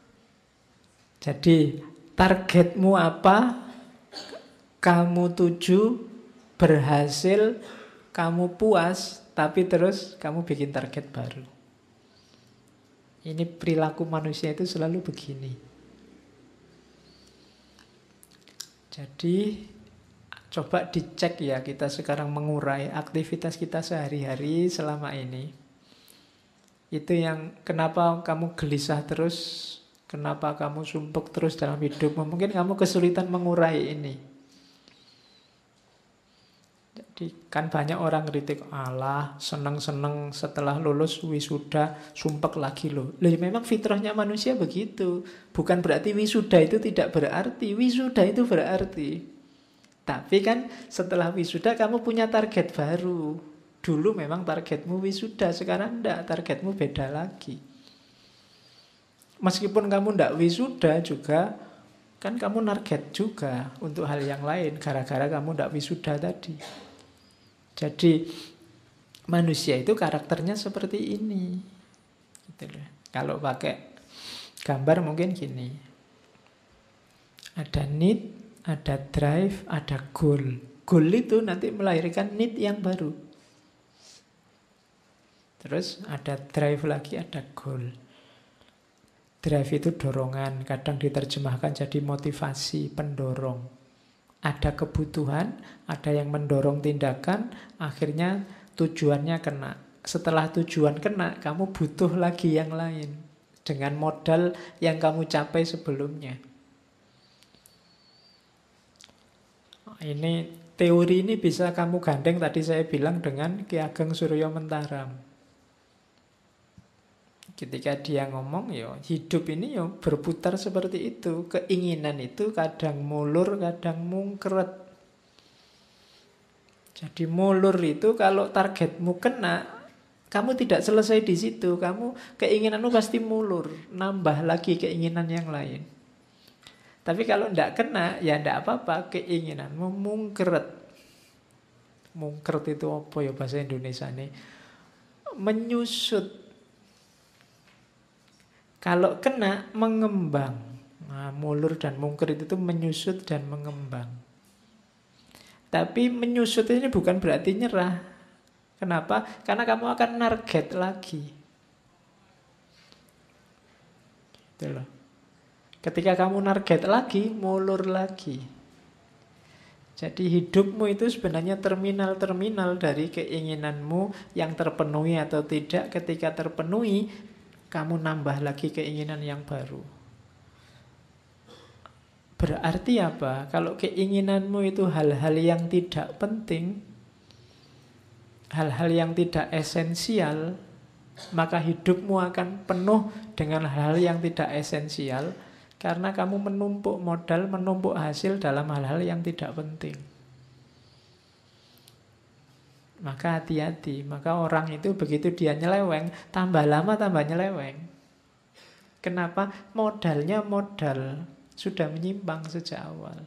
Jadi targetmu apa? Kamu tuju, berhasil, kamu puas, tapi terus kamu bikin target baru. Ini perilaku manusia itu selalu begini. Jadi coba dicek ya, kita sekarang mengurai aktivitas kita sehari-hari selama ini. Itu yang kenapa kamu gelisah terus, kenapa kamu sumpek terus dalam hidup. Mungkin kamu kesulitan mengurai ini. Jadi kan banyak orang kritik, alah seneng-seneng setelah lulus wisuda sumpek lagi loh. Loh ya memang fitrahnya manusia begitu. Bukan berarti wisuda itu tidak berarti. Wisuda itu berarti. Tapi kan setelah wisuda kamu punya target baru. Dulu memang targetmu wisuda, sekarang enggak, targetmu beda lagi. Meskipun kamu enggak wisuda juga, kan kamu target juga untuk hal yang lain, gara-gara kamu enggak wisuda tadi. Jadi manusia itu karakternya seperti ini. Gitu loh. Kalau pakai gambar mungkin gini. Ada need, ada drive, ada goal. Goal itu nanti melahirkan need yang baru. Terus ada drive lagi, ada goal. Drive itu dorongan, kadang diterjemahkan jadi motivasi, pendorong. Ada kebutuhan, ada yang mendorong tindakan, akhirnya tujuannya kena. Setelah tujuan kena, kamu butuh lagi yang lain. Dengan modal yang kamu capai sebelumnya. Ini teori ini bisa kamu gandeng tadi saya bilang dengan Ki Ageng Suryo Mentaram. Ketika dia ngomong, ya hidup ini ya berputar seperti itu. Keinginan itu kadang mulur, kadang mungkeret. Jadi mulur itu kalau targetmu kena, kamu tidak selesai di situ. Kamu keinginanmu pasti mulur, nambah lagi keinginan yang lain. Tapi kalau tidak kena, ya tidak apa-apa, keinginanmu mungkeret. Mungkeret itu apa ya bahasa Indonesia ini? Menyusut. Kalau kena, mengembang. Nah, mulur dan mungkir itu menyusut dan mengembang. Tapi menyusut ini bukan berarti nyerah. Kenapa? Karena kamu akan target lagi. Gitu loh. Ketika kamu target lagi, mulur lagi. Jadi hidupmu itu sebenarnya terminal-terminal dari keinginanmu yang terpenuhi atau tidak. Ketika terpenuhi, kamu nambah lagi keinginan yang baru. Berarti apa? Kalau keinginanmu itu hal-hal yang tidak penting, hal-hal yang tidak esensial, maka hidupmu akan penuh dengan hal-hal yang tidak esensial, karena kamu menumpuk modal, menumpuk hasil dalam hal-hal yang tidak penting. Maka hati-hati. Maka orang itu begitu dia nyeleweng, tambah lama tambah nyeleweng. Kenapa? Modalnya modal sudah menyimpang sejak awal.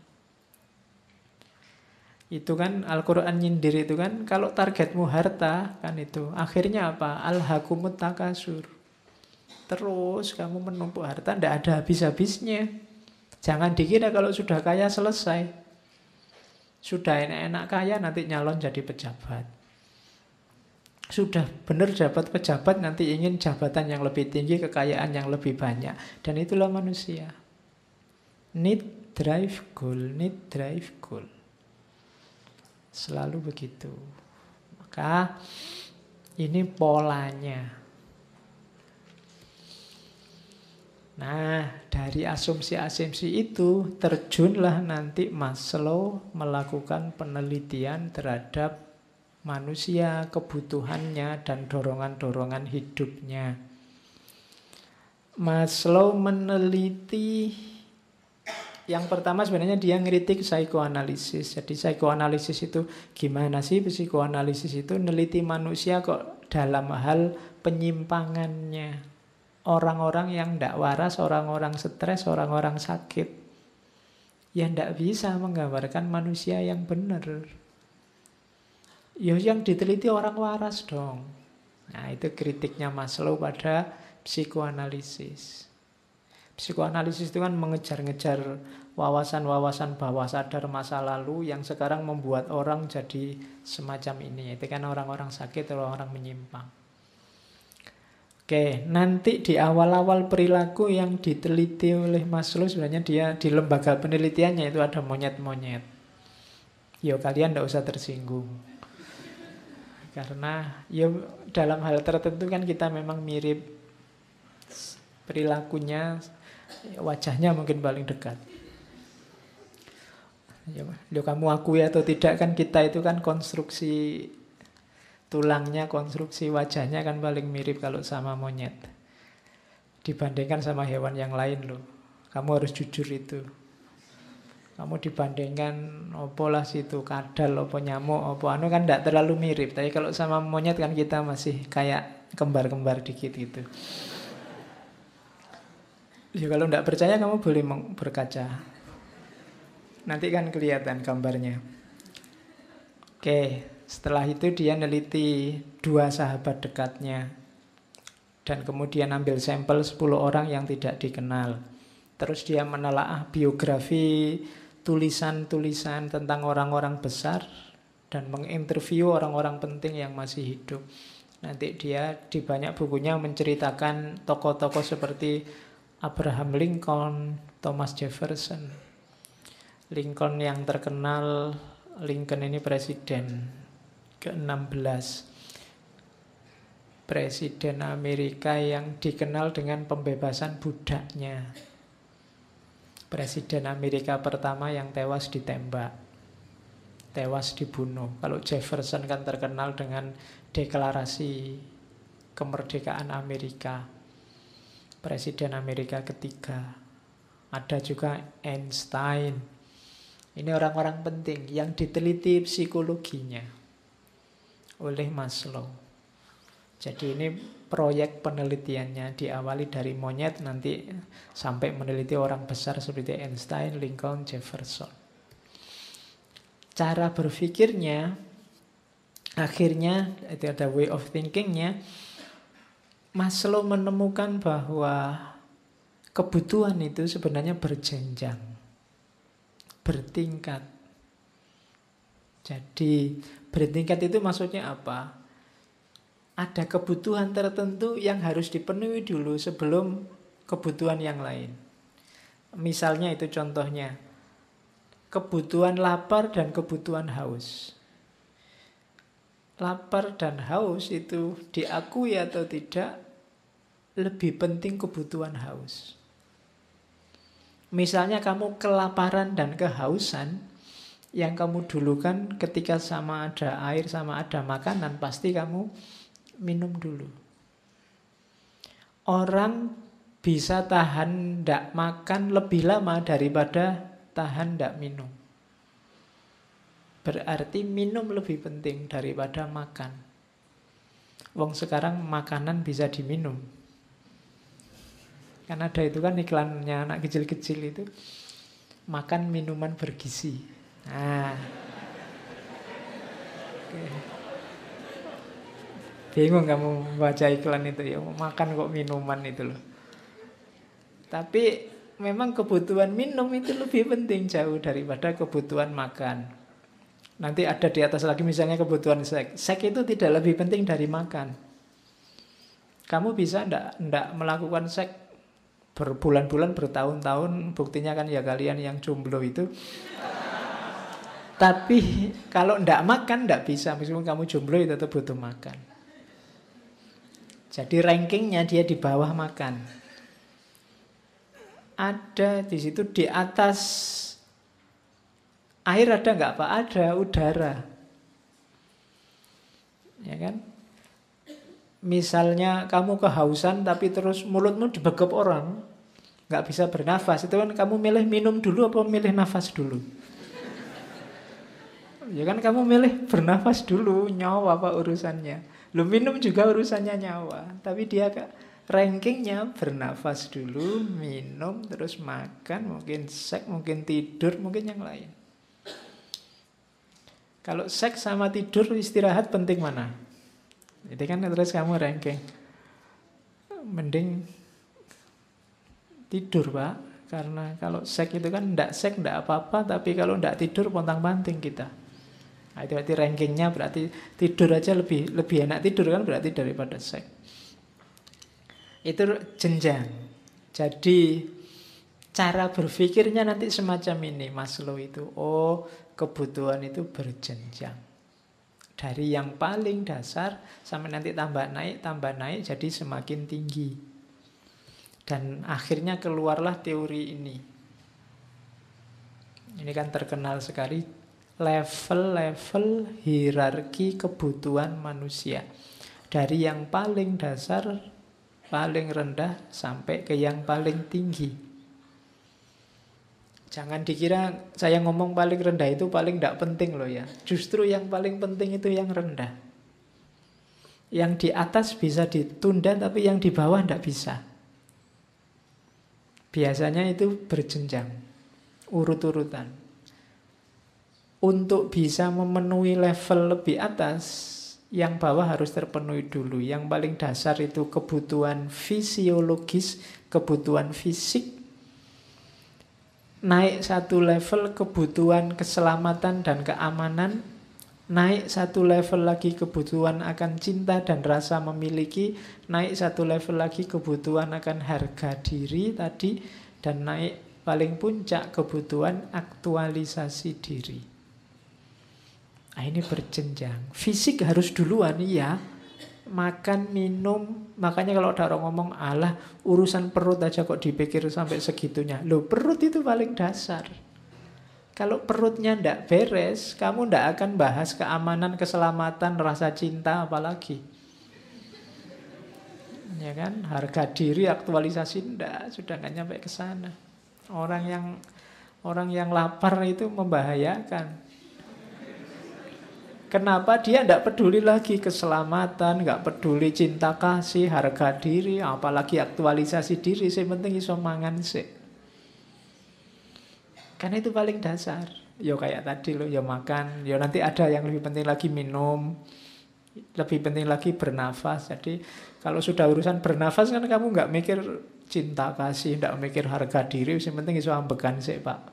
Itu kan Al-Quran nyindir itu kan, kalau targetmu harta kan itu, akhirnya apa? Alhaakumut takasur. Terus kamu menumpuk harta, tidak ada habis-habisnya. Jangan dikira kalau sudah kaya selesai. Sudah enak-enak kaya nanti nyalon jadi pejabat. Sudah benar dapat pejabat, nanti ingin jabatan yang lebih tinggi, kekayaan yang lebih banyak. Dan itulah manusia. Need, drive, goal. Need, drive, goal. Selalu begitu. Maka ini polanya. Nah, dari asumsi-asumsi itu terjunlah nanti Maslow melakukan penelitian terhadap manusia, kebutuhannya, dan dorongan-dorongan hidupnya. Maslow meneliti, yang pertama sebenarnya dia ngeritik psikoanalisis. Jadi psikoanalisis itu gimana sih? Psikoanalisis itu neliti manusia kok dalam hal penyimpangannya. Orang-orang yang tidak waras, orang-orang stres, orang-orang sakit. Ya tidak bisa menggambarkan manusia yang benar. Ya yang diteliti orang waras dong. Nah itu kritiknya Maslow pada psikoanalisis. Psikoanalisis itu kan mengejar-ngejar wawasan-wawasan bawah sadar masa lalu yang sekarang membuat orang jadi semacam ini. Itu kan orang-orang sakit, orang-orang menyimpang. Oke, nanti di awal-awal perilaku yang diteliti oleh Maslow sebenarnya dia di lembaga penelitiannya itu ada monyet-monyet. Yo kalian tidak usah tersinggung. Karena ya dalam hal tertentu kan kita memang mirip perilakunya, wajahnya mungkin paling dekat. Ya, kamu akui atau tidak kan kita itu kan konstruksi tulangnya, konstruksi wajahnya kan paling mirip kalau sama monyet. Dibandingkan sama hewan yang lain loh. Kamu harus jujur itu. Kamu dibandingkan opolah situ kadal, opo nyamuk, opo anu kan tidak terlalu mirip. Tapi kalau sama monyet kan kita masih kayak kembar-kembar dikit gitu. Ya kalau tidak percaya kamu boleh berkaca. Nanti kan kelihatan gambarnya. Oke, setelah itu dia neliti 2 sahabat dekatnya. Dan kemudian ambil sampel 10 orang yang tidak dikenal. Terus dia menelaah biografi, tulisan-tulisan tentang orang-orang besar. Dan menginterview orang-orang penting yang masih hidup. Nanti dia di banyak bukunya menceritakan tokoh-tokoh seperti Abraham Lincoln, Thomas Jefferson. Lincoln yang terkenal, Lincoln ini presiden ke-16. Presiden Amerika yang dikenal dengan pembebasan budaknya. Presiden Amerika pertama yang tewas ditembak. Tewas dibunuh. Kalau Jefferson kan terkenal dengan deklarasi kemerdekaan Amerika. Presiden Amerika ketiga. Ada juga Einstein. Ini orang-orang penting yang diteliti psikologinya oleh Maslow. Jadi ini proyek penelitiannya diawali dari monyet nanti sampai meneliti orang besar seperti Einstein, Lincoln, Jefferson. Cara berpikirnya akhirnya itu ada way of thinkingnya. Maslow menemukan bahwa kebutuhan itu sebenarnya berjenjang, bertingkat. Jadi bertingkat itu maksudnya apa? Ada kebutuhan tertentu yang harus dipenuhi dulu sebelum kebutuhan yang lain. Misalnya itu contohnya, kebutuhan lapar dan kebutuhan haus. Lapar dan haus itu diakui atau tidak, lebih penting kebutuhan haus. Misalnya kamu kelaparan dan kehausan, yang kamu dulukan ketika sama ada air, sama ada makanan, pasti kamu minum dulu. Orang bisa tahan tidak makan lebih lama daripada tahan tidak minum. Berarti minum lebih penting daripada makan. Wong sekarang makanan bisa diminum. Kan ada itu kan iklannya anak kecil-kecil itu. Makan minuman bergizi. Nah. Okay. Bingung kamu baca iklan itu ya. Makan kok minuman itu loh. Tapi memang kebutuhan minum itu lebih penting jauh daripada kebutuhan makan. Nanti ada di atas lagi misalnya kebutuhan seks. Seks itu tidak lebih penting dari makan. Kamu bisa ndak melakukan seks berbulan-bulan, bertahun-tahun. Buktinya kan ya kalian yang jomblo itu. Tapi kalau ndak makan ndak bisa. Meskipun kamu jomblo itu tetap butuh makan. Jadi rankingnya dia di bawah makan. Ada di situ di atas. Air ada nggak Pak? Ada, udara. Ya kan? Misalnya kamu kehausan tapi terus mulutmu dibekep orang, nggak bisa bernafas, itu kan kamu milih minum dulu apa milih nafas dulu? Ya kan kamu milih bernafas dulu, nyawa apa urusannya. Lu minum juga urusannya nyawa, tapi dia rankingnya bernafas dulu, minum, terus makan, mungkin seks, mungkin tidur, mungkin yang lain. Kalau seks sama tidur, istirahat penting mana? Itu kan terus kamu ranking. Mending tidur, Pak. Karena kalau seks itu kan ndak apa-apa, tapi kalau ndak tidur pontang-panting kita. Nah, itu berarti rankingnya berarti tidur aja lebih enak tidur kan berarti daripada seks. Itu jenjang. Jadi cara berpikirnya nanti semacam ini Maslow itu. Oh, kebutuhan itu berjenjang. Dari yang paling dasar sampai nanti tambah naik jadi semakin tinggi. Dan akhirnya keluarlah teori ini. Ini kan terkenal sekali, level-level hierarki kebutuhan manusia. Dari yang paling dasar, paling rendah sampai ke yang paling tinggi. Jangan dikira saya ngomong paling rendah itu paling tidak penting loh ya. Justru yang paling penting itu yang rendah. Yang di atas bisa ditunda tapi yang di bawah tidak bisa. Biasanya itu berjenjang, urut-urutan. Untuk bisa memenuhi level lebih atas, yang bawah harus terpenuhi dulu. Yang paling dasar itu kebutuhan fisiologis, kebutuhan fisik. Naik satu level kebutuhan keselamatan dan keamanan. Naik satu level lagi kebutuhan akan cinta dan rasa memiliki. Naik satu level lagi kebutuhan akan harga diri tadi. Dan naik paling puncak kebutuhan aktualisasi diri. Nah, ini berjenjang. Fisik harus duluan, iya. Makan, minum. Makanya kalau ada orang ngomong, alah urusan perut aja kok dipikir sampai segitunya. Loh, perut itu paling dasar. Kalau perutnya ndak beres, kamu ndak akan bahas keamanan, keselamatan, rasa cinta apalagi. Ya kan, harga diri, aktualisasi ndak, sudah nggak nyampe ke sana. Orang yang lapar itu membahayakan. Kenapa dia tidak peduli lagi keselamatan, nggak peduli cinta kasih, harga diri, apalagi aktualisasi diri. Yang penting iso mangan sih. Karena itu paling dasar. Yo kayak tadi loh, yo makan. Yo nanti ada yang lebih penting lagi minum, lebih penting lagi bernafas. Jadi kalau sudah urusan bernafas kan kamu nggak mikir cinta kasih, nggak mikir harga diri. Yang penting iso ambekan sih, Pak.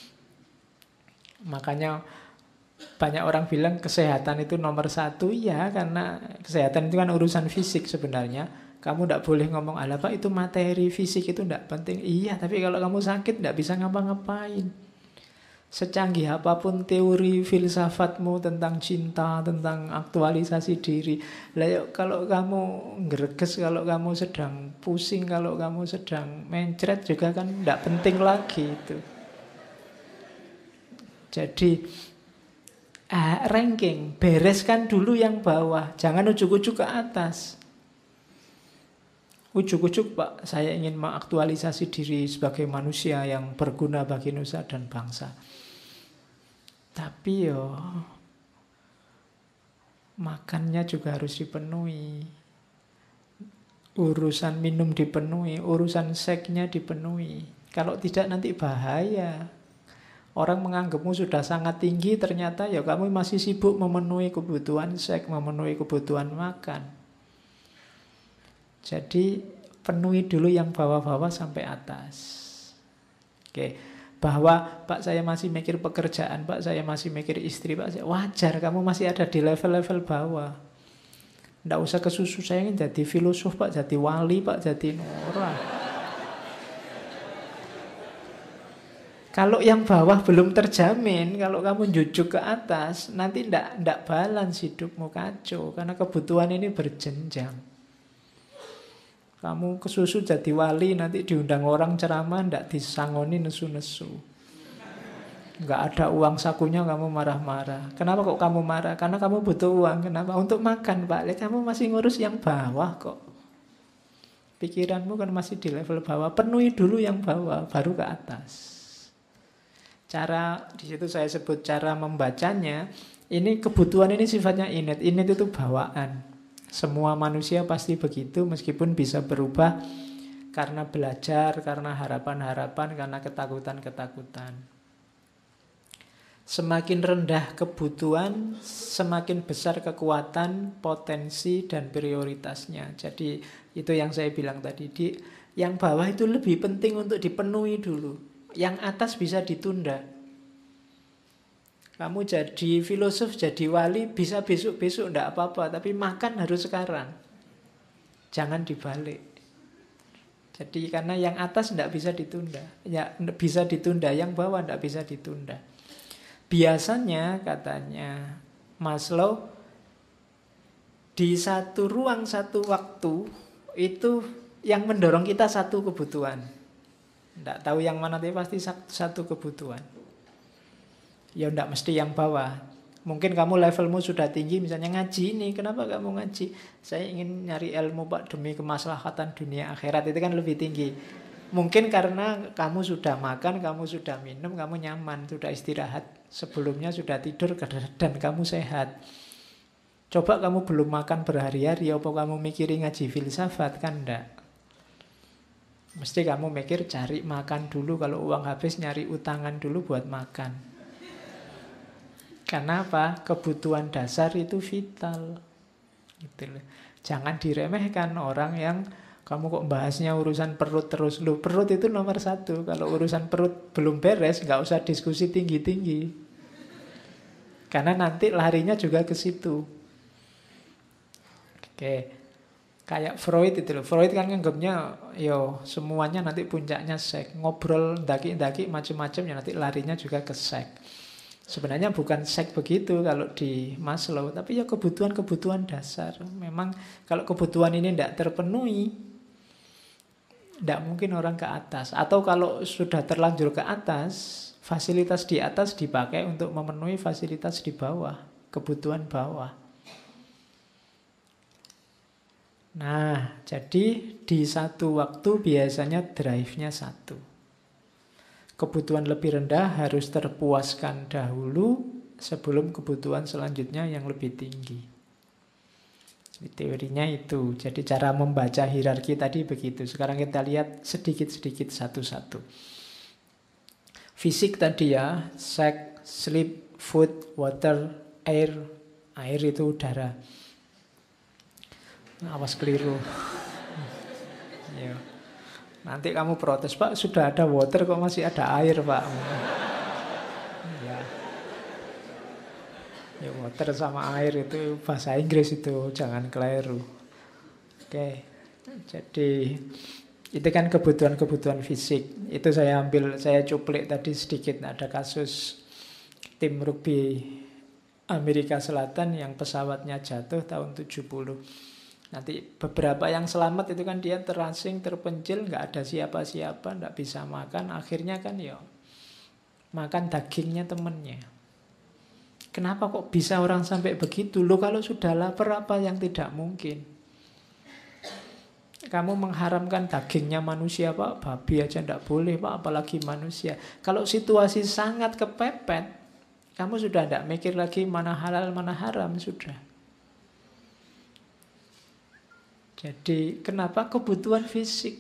Makanya banyak orang bilang kesehatan itu nomor satu, ya, karena kesehatan itu kan urusan fisik sebenarnya. Kamu tidak boleh ngomong, alah Pak itu materi, fisik itu tidak penting. Iya, tapi kalau kamu sakit tidak bisa ngapa-ngapain. Secanggih apapun teori filsafatmu tentang cinta, tentang aktualisasi diri, lah kalau kamu greges, kalau kamu sedang pusing, kalau kamu sedang mencret juga kan tidak penting lagi itu. Jadi ranking, bereskan dulu yang bawah, jangan ujuk-ujuk ke atas. Ujuk-ujuk, Pak, saya ingin mengaktualisasi diri sebagai manusia yang berguna bagi nusa dan bangsa. Tapi makannya juga harus dipenuhi. Urusan minum dipenuhi, urusan seksnya dipenuhi. Kalau tidak nanti bahaya. Orang menganggapmu sudah sangat tinggi, ternyata ya kamu masih sibuk memenuhi kebutuhan seks, memenuhi kebutuhan makan. Jadi penuhi dulu yang bawah-bawah sampai atas. Oke, bahwa Pak saya masih mikir pekerjaan, Pak saya masih mikir istri, Pak saya, wajar kamu masih ada di level-level bawah. Nggak usah kesusu, saya ingin jadi filosof Pak, jadi wali Pak, jadi orang. Kalau yang bawah belum terjamin, kalau kamu jujuk ke atas, nanti ndak balance hidupmu, kacau. Karena kebutuhan ini berjenjang. Kamu kesusu jadi wali, nanti diundang orang ceramah, ndak disangoni nesu-nesu. Nggak ada uang sakunya kamu marah-marah. Kenapa kok kamu marah? Karena kamu butuh uang. Kenapa? Untuk makan, Pak. Kamu masih ngurus yang bawah kok. Pikiranmu kan masih di level bawah. Penuhi dulu yang bawah, baru ke atas. Cara, di situ saya sebut cara membacanya. Ini kebutuhan ini sifatnya innate. Innate itu bawaan. Semua manusia pasti begitu, meskipun bisa berubah karena belajar, karena harapan-harapan, karena ketakutan-ketakutan. Semakin rendah kebutuhan, semakin besar kekuatan, potensi, dan prioritasnya. Jadi itu yang saya bilang tadi. Yang bawah itu lebih penting untuk dipenuhi dulu. Yang atas bisa ditunda. Kamu jadi filosof, jadi wali, bisa besok-besok, enggak apa-apa. Tapi makan harus sekarang. Jangan dibalik. Jadi karena yang atas enggak bisa ditunda. Ya, bisa ditunda, yang bawah enggak bisa ditunda. Biasanya katanya Maslow, di satu ruang, satu waktu, itu yang mendorong kita satu kebutuhan. Tidak tahu yang mana, tapi pasti satu kebutuhan. Ya tidak mesti yang bawah. Mungkin kamu levelmu sudah tinggi, misalnya ngaji ini. Kenapa kamu ngaji? Saya ingin nyari ilmu, Pak, demi kemaslahatan dunia akhirat. Itu kan lebih tinggi. Mungkin karena kamu sudah makan, kamu sudah minum, kamu nyaman, sudah istirahat. Sebelumnya sudah tidur dan kamu sehat. Coba kamu belum makan berhari-hari, apa kamu mikirin ngaji filsafat? Kan enggak. Mesti kamu mikir cari makan dulu, kalau uang habis nyari utangan dulu buat makan. Karena apa? Kebutuhan dasar itu vital. Gitu loh. Jangan diremehkan orang yang kamu kok bahasnya urusan perut terus. Loh, perut itu nomor satu. Kalau urusan perut belum beres, nggak usah diskusi tinggi-tinggi. Karena nanti larinya juga ke situ. Oke. Kayak Freud itu loh. Freud kan nganggapnya, semuanya nanti puncaknya seks. Ngobrol, daki-daki, macam-macam, ya nanti larinya juga ke seks. Sebenarnya bukan seks begitu kalau di Maslow. Tapi ya kebutuhan-kebutuhan dasar. Memang kalau kebutuhan ini tidak terpenuhi, tidak mungkin orang ke atas. Atau kalau sudah terlanjur ke atas, fasilitas di atas dipakai untuk memenuhi fasilitas di bawah, kebutuhan bawah. Nah, jadi di satu waktu biasanya drive-nya satu. Kebutuhan lebih rendah harus terpuaskan dahulu sebelum kebutuhan selanjutnya yang lebih tinggi. Teorinya itu. Jadi cara membaca hierarki tadi begitu. Sekarang kita lihat sedikit-sedikit satu-satu. Fisik tadi ya, sex, sleep, food, water, air. Air itu udara. Awas keliru. Ya. Nanti kamu protes, Pak, sudah ada water kok masih ada air, Pak. Ya, water sama air itu bahasa Inggris itu, jangan keliru. Oke, jadi itu kan kebutuhan-kebutuhan fisik. Itu saya cuplik tadi sedikit. Ada kasus tim rugby Amerika Selatan yang pesawatnya jatuh tahun 70. Nanti beberapa yang selamat itu kan dia terasing, terpencil, nggak ada siapa-siapa, nggak bisa makan. Akhirnya kan makan dagingnya temennya. Kenapa kok bisa orang sampai begitu? Loh, kalau sudah lapar apa yang tidak mungkin? Kamu mengharamkan dagingnya manusia, Pak, babi aja nggak boleh, Pak, apalagi manusia. Kalau situasi sangat kepepet, kamu sudah nggak mikir lagi mana halal, mana haram, sudah. Jadi kenapa kebutuhan fisik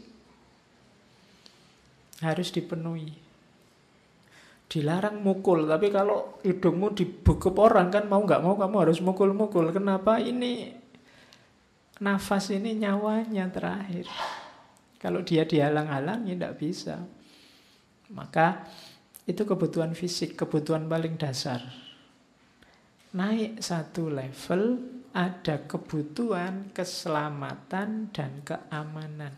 harus dipenuhi? Dilarang mukul, tapi kalau hidungmu dibekep orang kan mau nggak mau kamu harus mukul-mukul. Kenapa? Ini nafas ini nyawanya terakhir. Kalau dia dihalang-halangi tidak bisa. Maka itu kebutuhan fisik, kebutuhan paling dasar. Naik satu level, ada kebutuhan keselamatan dan keamanan.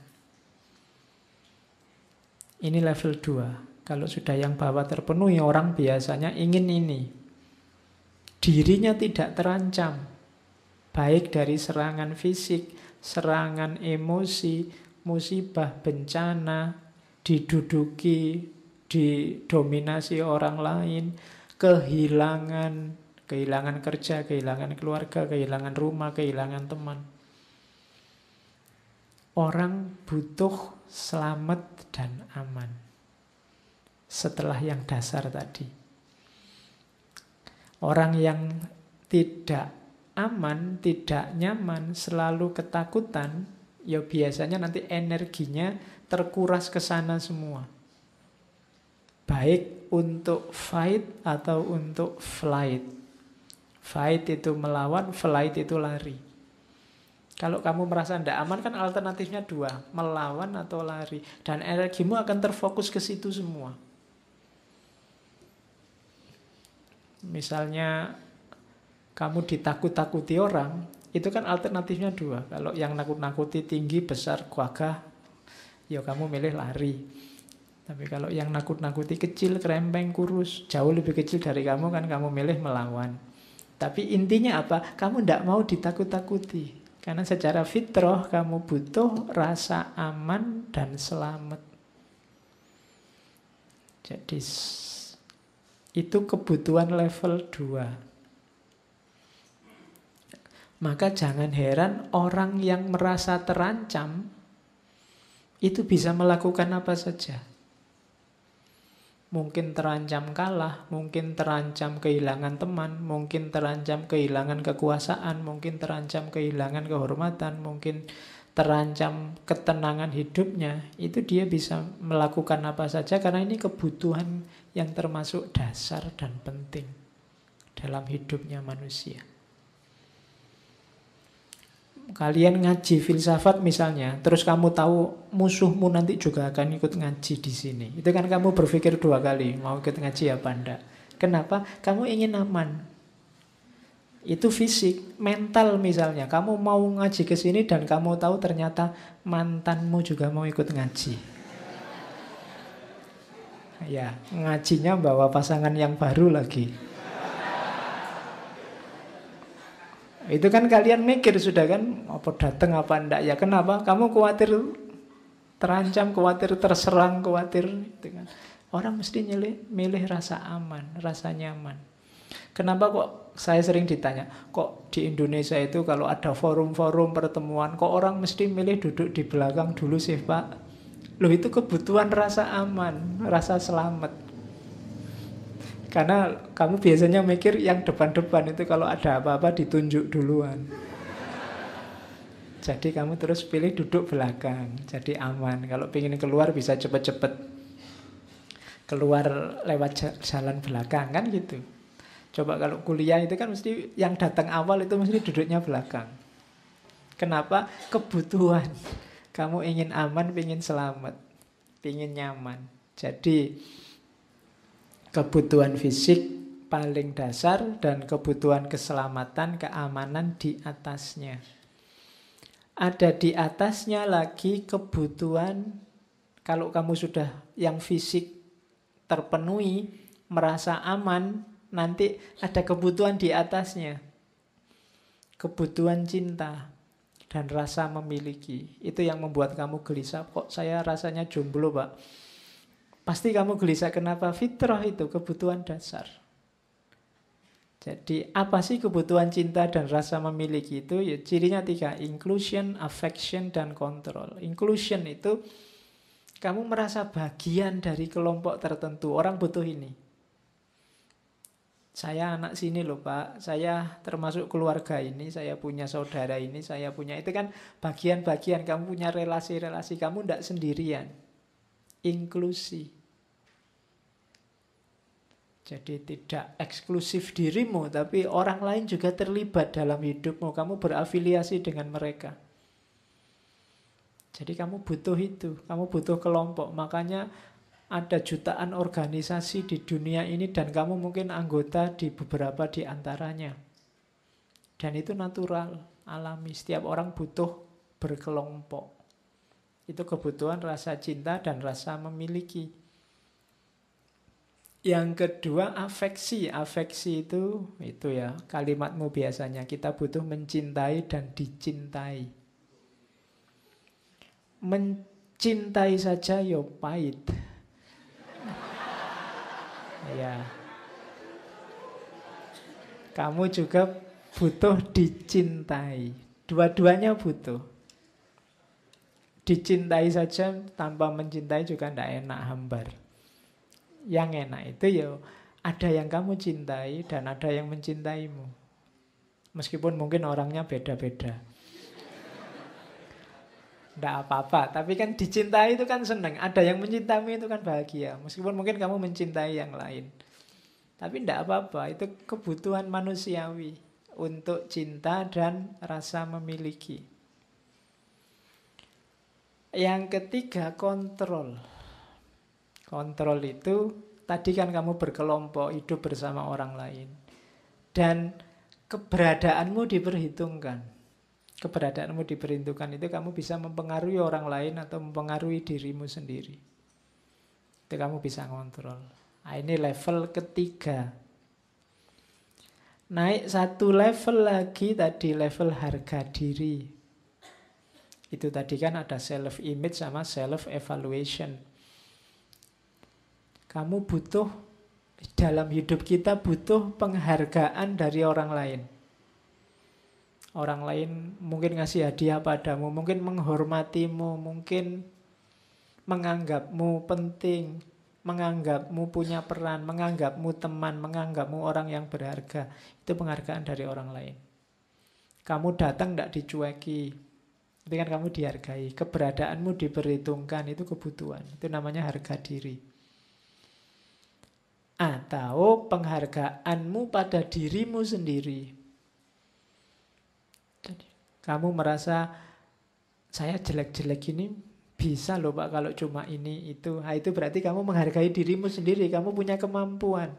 Ini level 2. Kalau sudah yang bawah terpenuhi, orang biasanya ingin ini. Dirinya tidak terancam. Baik dari serangan fisik, serangan emosi, musibah, bencana, diduduki, didominasi orang lain, kehilangan kerja, kehilangan keluarga, kehilangan rumah, kehilangan teman. Orang butuh selamat dan aman. Setelah yang dasar tadi. Orang yang tidak aman, tidak nyaman, selalu ketakutan, ya biasanya nanti energinya terkuras ke sana semua. Baik untuk fight atau untuk flight. Fight itu melawan, flight itu lari. Kalau kamu merasa tidak aman kan alternatifnya dua, melawan atau lari. Dan energimu akan terfokus ke situ semua. Misalnya kamu ditakut-takuti orang, itu kan alternatifnya dua. Kalau yang nakut-nakuti tinggi, besar, gagah, ya kamu milih lari. Tapi kalau yang nakut-nakuti kecil, krempeng, kurus, jauh lebih kecil dari kamu kan kamu milih melawan. Tapi intinya apa? Kamu tidak mau ditakut-takuti. Karena secara fitrah kamu butuh rasa aman dan selamat. Jadi itu kebutuhan level 2. Maka jangan heran orang yang merasa terancam itu bisa melakukan apa saja. Mungkin terancam kalah, mungkin terancam kehilangan teman, mungkin terancam kehilangan kekuasaan, mungkin terancam kehilangan kehormatan, mungkin terancam ketenangan hidupnya. Itu dia bisa melakukan apa saja karena ini kebutuhan yang termasuk dasar dan penting dalam hidupnya manusia. Kalian ngaji filsafat misalnya, terus kamu tahu musuhmu nanti juga akan ikut ngaji di sini. Itu kan kamu berpikir 2 kali, mau ikut ngaji apa enggak. Kenapa? Kamu ingin aman. Itu fisik, mental misalnya. Kamu mau ngaji ke sini dan kamu tahu ternyata mantanmu juga mau ikut ngaji. Ya, ngajinya bawa pasangan yang baru lagi. Itu kan kalian mikir sudah kan, apa datang apa enggak ya. Kenapa? Kamu khawatir terancam, khawatir terserang, khawatir gitu kan. Orang mesti milih rasa aman, rasa nyaman. Kenapa kok saya sering ditanya, kok di Indonesia itu kalau ada forum-forum pertemuan, kok orang mesti milih duduk di belakang dulu sih Pak? Loh itu kebutuhan rasa aman, rasa selamat. Karena kamu biasanya mikir yang depan-depan itu kalau ada apa-apa ditunjuk duluan. Jadi kamu terus pilih duduk belakang, jadi aman. Kalau ingin keluar bisa cepet-cepet keluar lewat jalan belakang kan gitu. Coba kalau kuliah itu kan mesti yang datang awal itu mesti duduknya belakang. Kenapa? Kebutuhan. Kamu ingin aman, ingin selamat, ingin nyaman. Jadi kebutuhan fisik paling dasar dan kebutuhan keselamatan, keamanan di atasnya. Ada di atasnya lagi kebutuhan, kalau kamu sudah yang fisik terpenuhi, merasa aman, nanti ada kebutuhan di atasnya. Kebutuhan cinta dan rasa memiliki. Itu yang membuat kamu gelisah. Kok saya rasanya jomblo, Pak? Pasti kamu gelisah. Kenapa? Fitrah itu kebutuhan dasar. Jadi apa sih kebutuhan cinta dan rasa memiliki itu? Ya, cirinya 3. Inclusion, affection, dan control. Inclusion itu kamu merasa bagian dari kelompok tertentu. Orang butuh ini. Saya anak sini loh Pak. Saya termasuk keluarga ini. Saya punya saudara ini. Saya punya. Itu kan bagian-bagian. Kamu punya relasi-relasi. Kamu tidak sendirian. Inklusi. Jadi tidak eksklusif dirimu, tapi orang lain juga terlibat dalam hidupmu. Kamu berafiliasi dengan mereka. Jadi kamu butuh itu, kamu butuh kelompok. Makanya ada jutaan organisasi di dunia ini dan kamu mungkin anggota di beberapa di antaranya. Dan itu natural, alami. Setiap orang butuh berkelompok. Itu kebutuhan rasa cinta dan rasa memiliki. Yang kedua afeksi. Afeksi itu ya kalimatmu biasanya. Kita butuh mencintai dan dicintai. Mencintai saja ya pahit. Ya, kamu juga butuh dicintai. Dua-duanya butuh. Dicintai saja tanpa mencintai juga tidak enak, hambar. Yang enak itu ya ada yang kamu cintai dan ada yang mencintaimu. Meskipun mungkin orangnya beda-beda. Tidak apa-apa, tapi kan dicintai itu kan senang. Ada yang mencintaimu itu kan bahagia. Meskipun mungkin kamu mencintai yang lain. Tapi tidak apa-apa, itu kebutuhan manusiawi untuk cinta dan rasa memiliki. Yang ketiga, kontrol. Kontrol itu, tadi kan kamu berkelompok, hidup bersama orang lain. Dan keberadaanmu diperhitungkan. Keberadaanmu diperhitungkan itu kamu bisa mempengaruhi orang lain atau mempengaruhi dirimu sendiri. Itu kamu bisa ngontrol. Nah, ini level ketiga. Naik satu level lagi tadi, level harga diri. Itu tadi kan ada self-image sama self-evaluation. Kamu butuh, dalam hidup kita butuh penghargaan dari orang lain. Orang lain mungkin ngasih hadiah padamu, mungkin menghormatimu, mungkin menganggapmu penting, menganggapmu punya peran, menganggapmu teman, menganggapmu orang yang berharga. Itu penghargaan dari orang lain. Kamu datang tidak dicueki, itu kan kamu dihargai. Keberadaanmu diperhitungkan, itu kebutuhan. Itu namanya harga diri. Atau penghargaanmu pada dirimu sendiri. Jadi, kamu merasa saya jelek-jelek ini bisa loh Pak kalau cuma ini itu. Nah, itu berarti kamu menghargai dirimu sendiri. Kamu punya kemampuan.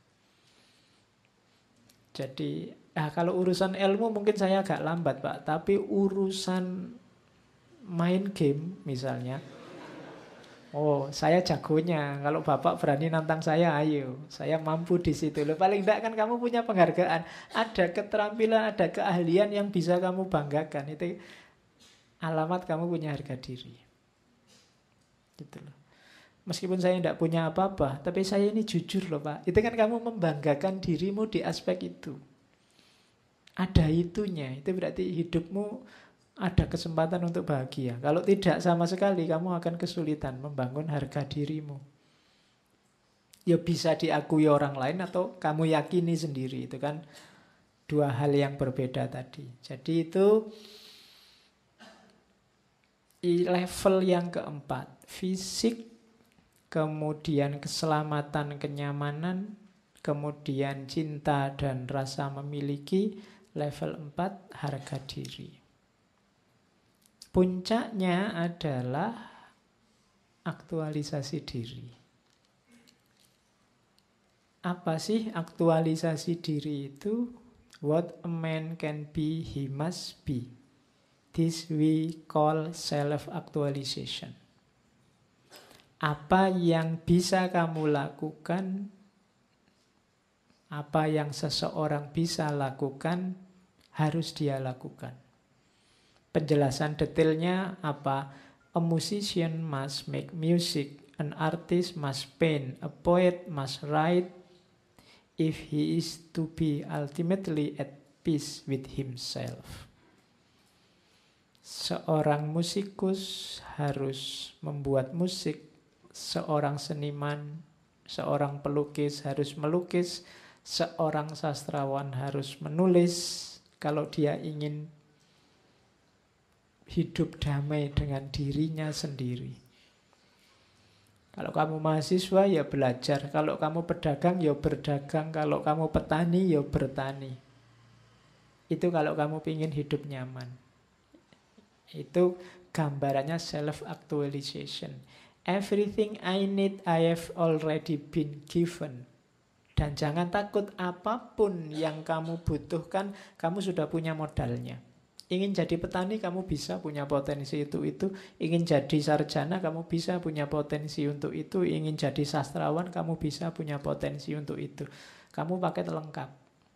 Jadi kalau urusan ilmu mungkin saya agak lambat Pak. Tapi urusan main game misalnya, oh saya jagonya. Kalau Bapak berani nantang saya, ayo. Saya mampu di situ. Loh, paling tidak kan kamu punya penghargaan. Ada keterampilan, ada keahlian yang bisa kamu banggakan. Itu alamat kamu punya harga diri. Gitu loh. Meskipun saya tidak punya apa-apa, tapi saya ini jujur loh Pak. Itu kan kamu membanggakan dirimu di aspek itu. Ada itunya. Itu berarti hidupmu ada kesempatan untuk bahagia. Kalau tidak sama sekali, kamu akan kesulitan membangun harga dirimu. Ya bisa diakui orang lain atau kamu yakini sendiri. Itu kan dua hal yang berbeda tadi. Jadi itu level yang keempat. Fisik, kemudian keselamatan, kenyamanan, kemudian cinta dan rasa memiliki. Level 4, harga diri. Puncaknya adalah aktualisasi diri. Apa sih aktualisasi diri itu? What a man can be, he must be. This we call self-actualization. Apa yang bisa kamu lakukan, apa yang seseorang bisa lakukan, harus dia lakukan. Penjelasan detailnya apa? A musician must make music, an artist must paint, a poet must write, if he is to be ultimately at peace with himself. Seorang musikus harus membuat musik, seorang seniman, seorang pelukis harus melukis, seorang sastrawan harus menulis, kalau dia ingin hidup damai dengan dirinya sendiri. Kalau kamu mahasiswa ya belajar, kalau kamu pedagang ya berdagang, kalau kamu petani ya bertani. Itu kalau kamu ingin hidup nyaman. Itu gambarannya self-actualization. Everything I need I have already been given. Dan jangan takut, apapun yang kamu butuhkan, kamu sudah punya modalnya. Ingin jadi petani, kamu bisa punya potensi itu. Ingin jadi sarjana, kamu bisa punya potensi untuk itu. Ingin jadi sastrawan, kamu bisa punya potensi untuk itu. Kamu paket lengkap.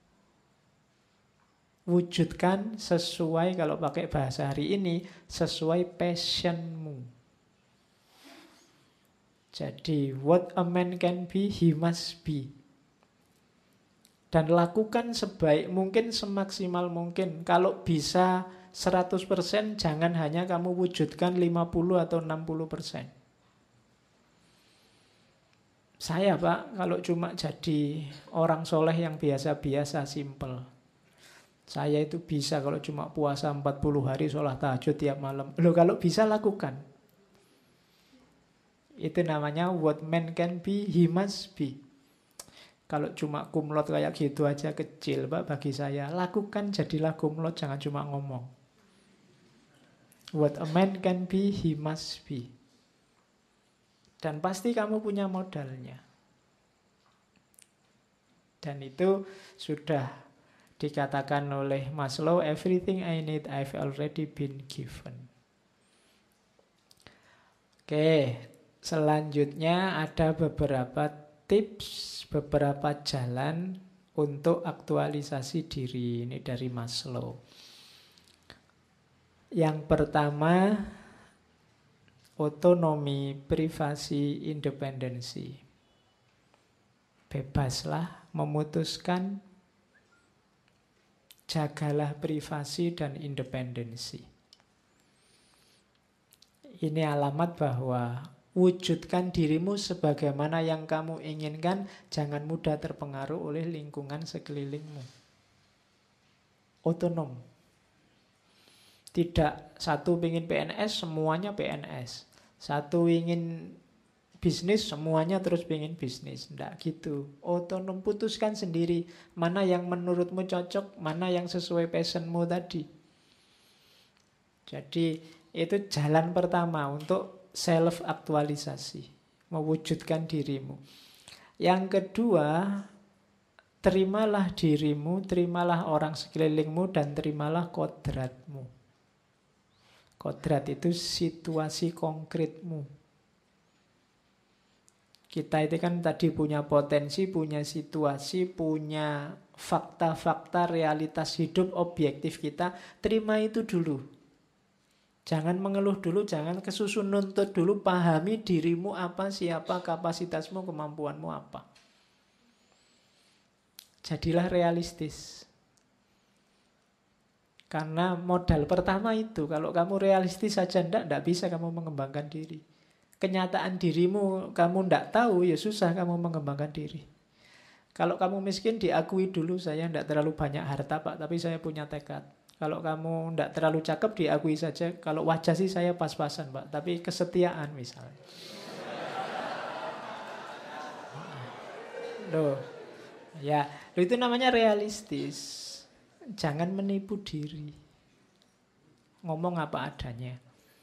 Wujudkan sesuai, kalau pakai bahasa hari ini, sesuai passionmu. Jadi what a man can be, he must be. Dan lakukan sebaik mungkin, semaksimal mungkin. Kalau bisa 100%, jangan hanya kamu wujudkan 50 atau 60%. Saya Pak, kalau cuma jadi orang soleh yang biasa-biasa, simple. Saya itu bisa kalau cuma puasa 40 hari, sholat tahajud tiap malam. Loh, kalau bisa lakukan. Itu namanya what man can be, he must be. Kalau cuma kumlot kayak gitu aja kecil Pak bagi saya. Lakukan, jadilah kumlot, jangan cuma ngomong. What a man can be, he must be. Dan pasti kamu punya modalnya. Dan itu sudah dikatakan oleh Maslow, everything I need I've already been given. Oke, selanjutnya ada beberapa tips, beberapa jalan untuk aktualisasi diri. Ini dari Maslow. Yang pertama, otonomi, privasi, independensi. Bebaslah memutuskan, jagalah privasi dan independensi. Ini alamat bahwa wujudkan dirimu sebagaimana yang kamu inginkan, jangan mudah terpengaruh oleh lingkungan sekelilingmu. Otonom. Tidak satu ingin PNS, semuanya PNS. Satu ingin bisnis, semuanya terus ingin bisnis. Tidak gitu. Otonom, putuskan sendiri mana yang menurutmu cocok, mana yang sesuai passionmu tadi. Jadi itu jalan pertama untuk self-aktualisasi, mewujudkan dirimu. Yang kedua, terimalah dirimu, terimalah orang sekelilingmu, dan terimalah kodratmu. Kodrat itu situasi konkretmu. Kita itu kan tadi punya potensi, punya situasi, punya fakta-fakta realitas hidup objektif kita. Terima itu dulu. Jangan mengeluh dulu, jangan kesusun nuntut dulu. Pahami dirimu apa, siapa, kapasitasmu, kemampuanmu apa. Jadilah realistis. Karena modal pertama itu, kalau kamu realistis saja tidak bisa kamu mengembangkan diri. Kenyataan dirimu kamu tidak tahu, ya susah kamu mengembangkan diri. Kalau kamu miskin, diakui dulu, saya tidak terlalu banyak harta Pak, tapi saya punya tekad. Kalau kamu tidak terlalu cakep, diakui saja. Kalau wajah sih saya pas-pasan Pak, tapi kesetiaan misalnya. Loh, ya, itu namanya realistis. Jangan menipu diri. Ngomong apa adanya.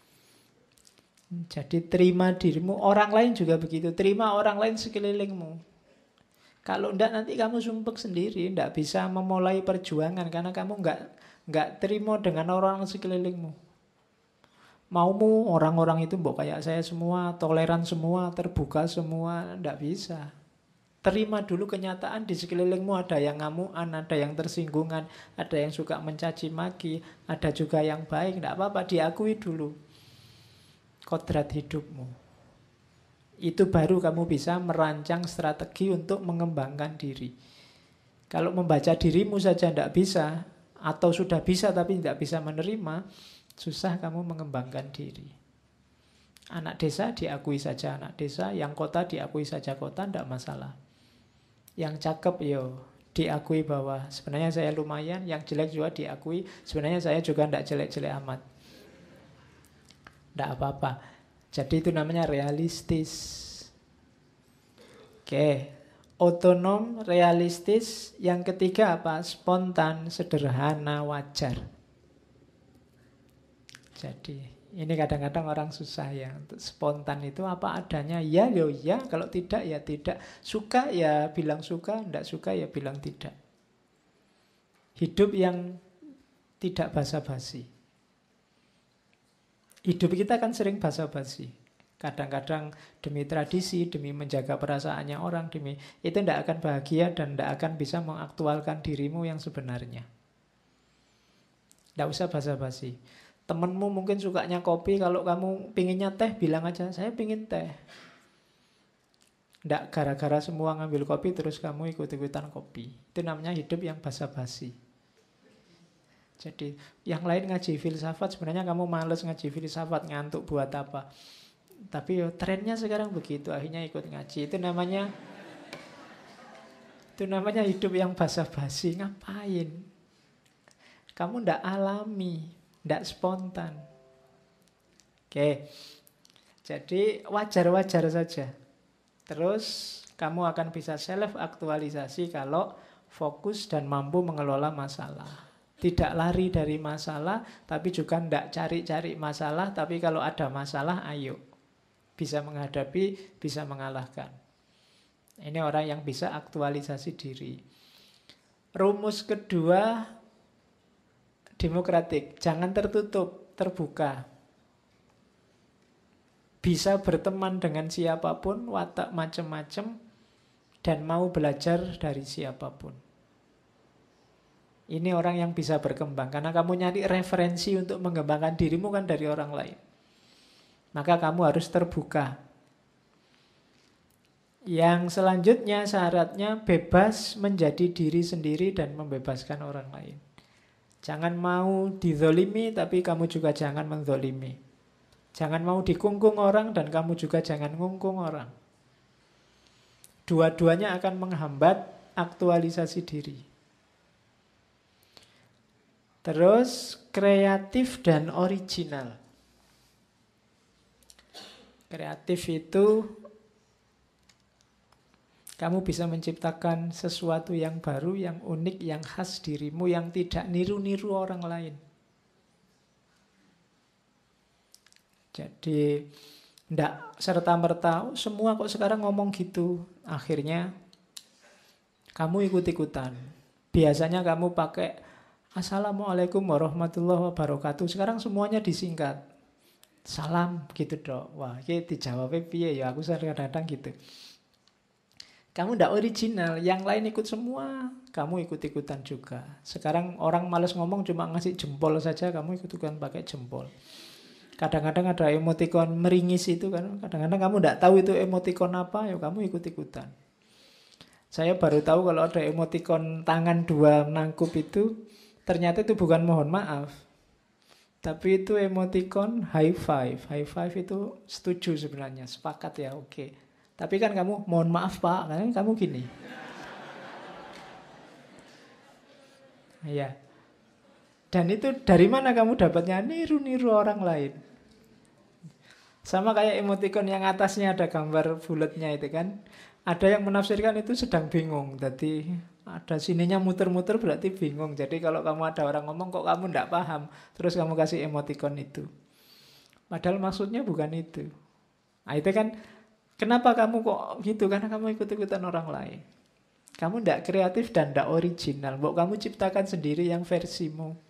Jadi terima dirimu. Orang lain juga begitu. Terima orang lain sekelilingmu. Kalau enggak nanti kamu sumpek sendiri. Enggak bisa memulai perjuangan. Karena kamu enggak terima dengan orang sekelilingmu. Maumu orang-orang itu mbok kayak saya semua, toleran semua, terbuka semua. Enggak bisa. Terima dulu kenyataan di sekelilingmu ada yang ngamuan, ada yang tersinggungan, ada yang suka mencaci maki, ada juga yang baik. Tidak apa-apa, diakui dulu kodrat hidupmu. Itu baru kamu bisa merancang strategi untuk mengembangkan diri. Kalau membaca dirimu saja tidak bisa, atau sudah bisa tapi tidak bisa menerima, susah kamu mengembangkan diri. Anak desa diakui saja anak desa, yang kota diakui saja kota, tidak masalah. Yang cakep yo diakui bahwa sebenarnya saya lumayan, yang jelek juga diakui, sebenarnya saya juga tidak jelek-jelek amat. Tidak apa-apa. Jadi itu namanya realistis. Oke, otonom, realistis. Yang ketiga apa? Spontan, sederhana, wajar. Jadi ini kadang-kadang orang susah ya untuk spontan itu apa adanya. Ya, yo ya, kalau tidak ya tidak. Suka ya bilang suka, tidak suka ya bilang tidak. Hidup yang tidak basa-basi. Hidup kita kan sering basa-basi. Kadang-kadang demi tradisi, demi menjaga perasaannya orang, demi itu tidak akan bahagia dan tidak akan bisa mengaktualkan dirimu yang sebenarnya. Tidak usah basa-basi. Temenmu mungkin sukanya kopi, kalau kamu pinginnya teh, bilang aja, saya pingin teh. Ndak gara-gara semua ngambil kopi terus kamu ikut-ikutan kopi. Itu namanya hidup yang basa-basi. Jadi yang lain ngaji filsafat, sebenarnya kamu males ngaji filsafat, ngantuk buat apa. Tapi trennya sekarang begitu, akhirnya ikut ngaji. Itu namanya hidup yang basa-basi. Ngapain? Kamu ndak alami, ndak spontan. Oke. Jadi wajar-wajar saja. Terus kamu akan bisa self-aktualisasi kalau fokus dan mampu mengelola masalah. Tidak lari dari masalah, tapi juga tidak cari-cari masalah. Tapi kalau ada masalah, ayo. Bisa menghadapi, bisa mengalahkan. Ini orang yang bisa aktualisasi diri. Rumus kedua, demokratik. Jangan tertutup, terbuka. Bisa berteman dengan siapapun, watak macam-macam, dan mau belajar dari siapapun. Ini orang yang bisa berkembang, karena kamu nyari referensi untuk mengembangkan dirimu kan dari orang lain. Maka kamu harus terbuka. Yang selanjutnya syaratnya bebas menjadi diri sendiri dan membebaskan orang lain. Jangan mau dizolimi, tapi kamu juga jangan menzolimi. Jangan mau dikungkung orang dan kamu juga jangan ngungkung orang. Dua-duanya akan menghambat aktualisasi diri. Terus kreatif dan original. Kreatif itu kamu bisa menciptakan sesuatu yang baru, yang unik, yang khas dirimu, yang tidak niru-niru orang lain. Jadi ndak serta-merta semua kok sekarang ngomong gitu. Akhirnya kamu ikut-ikutan. Biasanya kamu pakai Assalamualaikum warahmatullahi wabarakatuh. Sekarang semuanya disingkat. Salam gitu dok. Wah, ini dijawabnya piye ya, aku kadang-kadang gitu. Kamu ndak original, yang lain ikut semua, kamu ikut-ikutan juga. Sekarang orang malas ngomong cuma ngasih jempol saja, kamu ikut-ikutan pakai jempol. Kadang-kadang ada emotikon meringis itu kan. Kadang-kadang kamu tidak tahu itu emotikon apa, ya kamu ikut-ikutan. Saya baru tahu kalau ada emotikon tangan dua nangkup itu, ternyata itu bukan mohon maaf. Tapi itu emotikon high five. High five itu setuju sebenarnya, sepakat ya, oke. Tapi kan kamu mohon maaf pak, kan kamu gini. Ya. Dan itu dari mana kamu dapatnya? Niru-niru orang lain. Sama kayak emotikon yang atasnya ada gambar bulatnya itu kan. Ada yang menafsirkan itu sedang bingung. Jadi ada sininya muter-muter berarti bingung. Jadi kalau kamu ada orang ngomong kok kamu tidak paham, terus kamu kasih emotikon itu. Padahal maksudnya bukan itu. Nah itu kan kenapa kamu kok gitu? Karena kamu ikut-ikutan orang lain. Kamu tidak kreatif dan tidak original. Kamu ciptakan sendiri yang versimu.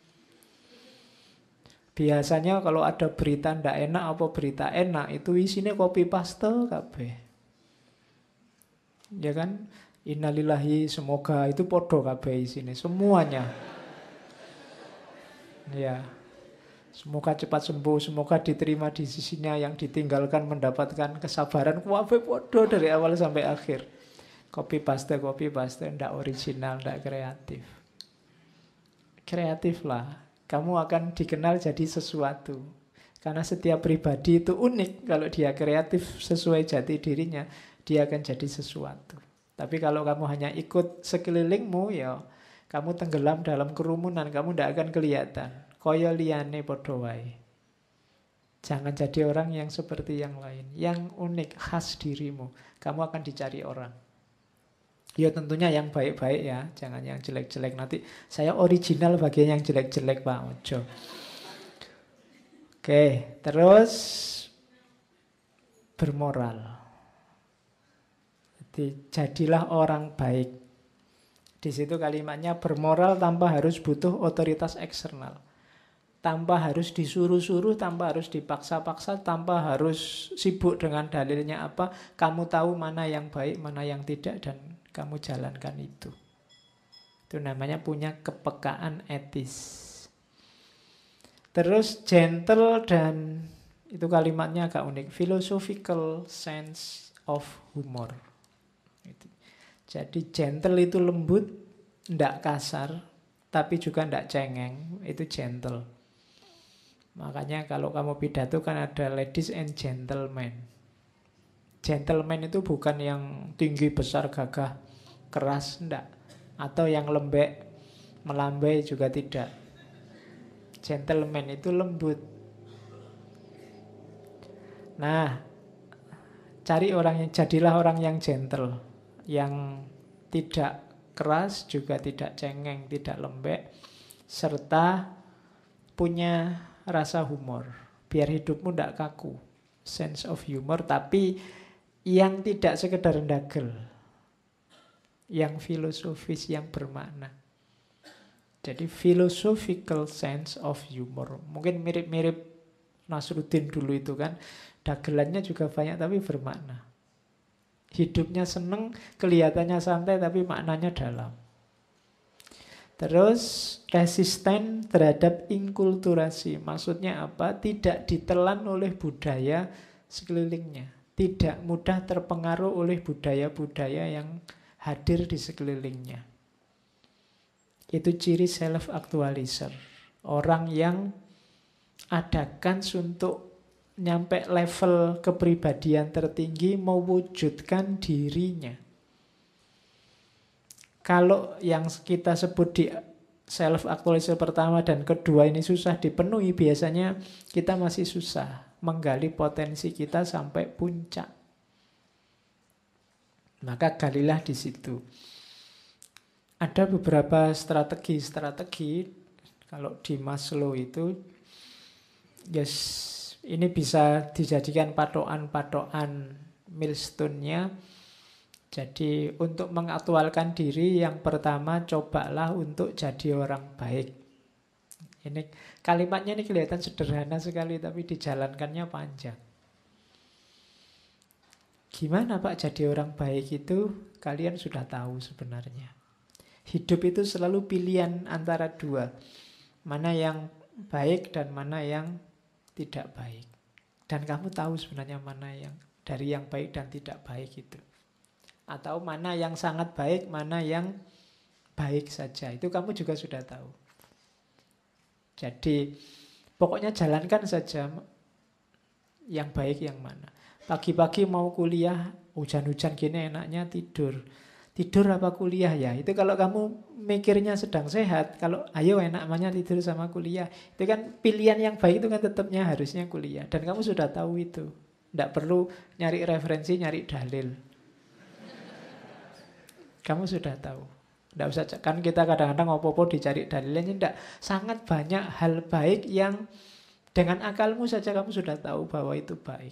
Biasanya kalau ada berita ndak enak apa berita enak itu isinya copy paste kabeh. Ya kan? Innalillahi semoga itu podo kabeh isine semuanya. Ya. Semoga cepat sembuh, semoga diterima di sisinya, yang ditinggalkan mendapatkan kesabaran. Kabeh podo dari awal sampai akhir. Copy paste ndak original, ndak kreatif. Kreatif lah. Kamu akan dikenal jadi sesuatu. Karena setiap pribadi itu unik. Kalau dia kreatif sesuai jati dirinya, dia akan jadi sesuatu. Tapi kalau kamu hanya ikut sekelilingmu, ya kamu tenggelam dalam kerumunan, kamu tidak akan kelihatan. Koyo liyane padha wae. Jangan jadi orang yang seperti yang lain. Yang unik, khas dirimu. Kamu akan dicari orang. Ya tentunya yang baik-baik ya, jangan yang jelek-jelek. Nanti saya original bagian yang jelek-jelek Pak Ojo. Oke, terus bermoral. Jadi jadilah orang baik. Di situ kalimatnya bermoral tanpa harus butuh otoritas eksternal. Tanpa harus disuruh-suruh, tanpa harus dipaksa-paksa, tanpa harus sibuk dengan dalilnya apa. Kamu tahu mana yang baik, mana yang tidak, dan kamu jalankan itu. Itu namanya punya kepekaan etis. Terus gentle dan itu kalimatnya agak unik. Philosophical sense of humor. Jadi gentle itu lembut, ndak kasar, tapi juga ndak cengeng, itu gentle. Makanya kalau kamu pidato kan ada ladies and gentlemen. Gentleman itu bukan yang tinggi, besar, gagah, keras, ndak. Atau yang lembek, melambai juga tidak. Gentleman itu lembut. Nah, jadilah orang yang gentle, yang tidak keras, juga tidak cengeng, tidak lembek, serta punya rasa humor. Biar hidupmu tidak kaku. Sense of humor, tapi yang tidak sekedar ndagel. Yang filosofis, yang bermakna. Jadi philosophical sense of humor. Mungkin mirip-mirip Nasruddin dulu itu kan. Dagelannya juga banyak tapi bermakna. Hidupnya seneng, kelihatannya santai tapi maknanya dalam. Terus resisten terhadap inkulturasi. Maksudnya apa? Tidak ditelan oleh budaya sekelilingnya. Tidak mudah terpengaruh oleh budaya-budaya yang hadir di sekelilingnya. Itu ciri self-actualizer. Orang yang ada kans untuk nyampe level kepribadian tertinggi, mewujudkan dirinya. Kalau yang kita sebut di self-actualizer pertama dan kedua ini susah dipenuhi, biasanya kita masih susah menggali potensi kita sampai puncak. Maka galilah di situ. Ada beberapa strategi kalau di Maslow itu, ini bisa dijadikan patokan milestone-nya. Jadi untuk mengaktualkan diri, yang pertama cobalah untuk jadi orang baik. Ini kalimatnya ini kelihatan sederhana sekali, tapi dijalankannya panjang. Gimana Pak jadi orang baik itu? Kalian sudah tahu sebenarnya. Hidup itu selalu pilihan antara dua. Mana yang baik dan mana yang tidak baik. Dan kamu tahu sebenarnya mana yang dari yang baik dan tidak baik itu. Atau mana yang sangat baik, mana yang baik saja. Itu kamu juga sudah tahu. Jadi pokoknya jalankan saja yang baik yang mana. Pagi-pagi mau kuliah, hujan-hujan gini enaknya tidur. Tidur apa kuliah ya? Itu kalau kamu mikirnya sedang sehat. Kalau ayo enaknya tidur sama kuliah. Itu kan pilihan yang baik itu kan tetapnya harusnya kuliah. Dan kamu sudah tahu itu. Tidak perlu nyari referensi, nyari dalil. Kamu sudah tahu. Tidak usah, kan kita kadang-kadang apa-apa dicari dalilnya. Tidak. Sangat banyak hal baik yang dengan akalmu saja kamu sudah tahu bahwa itu baik.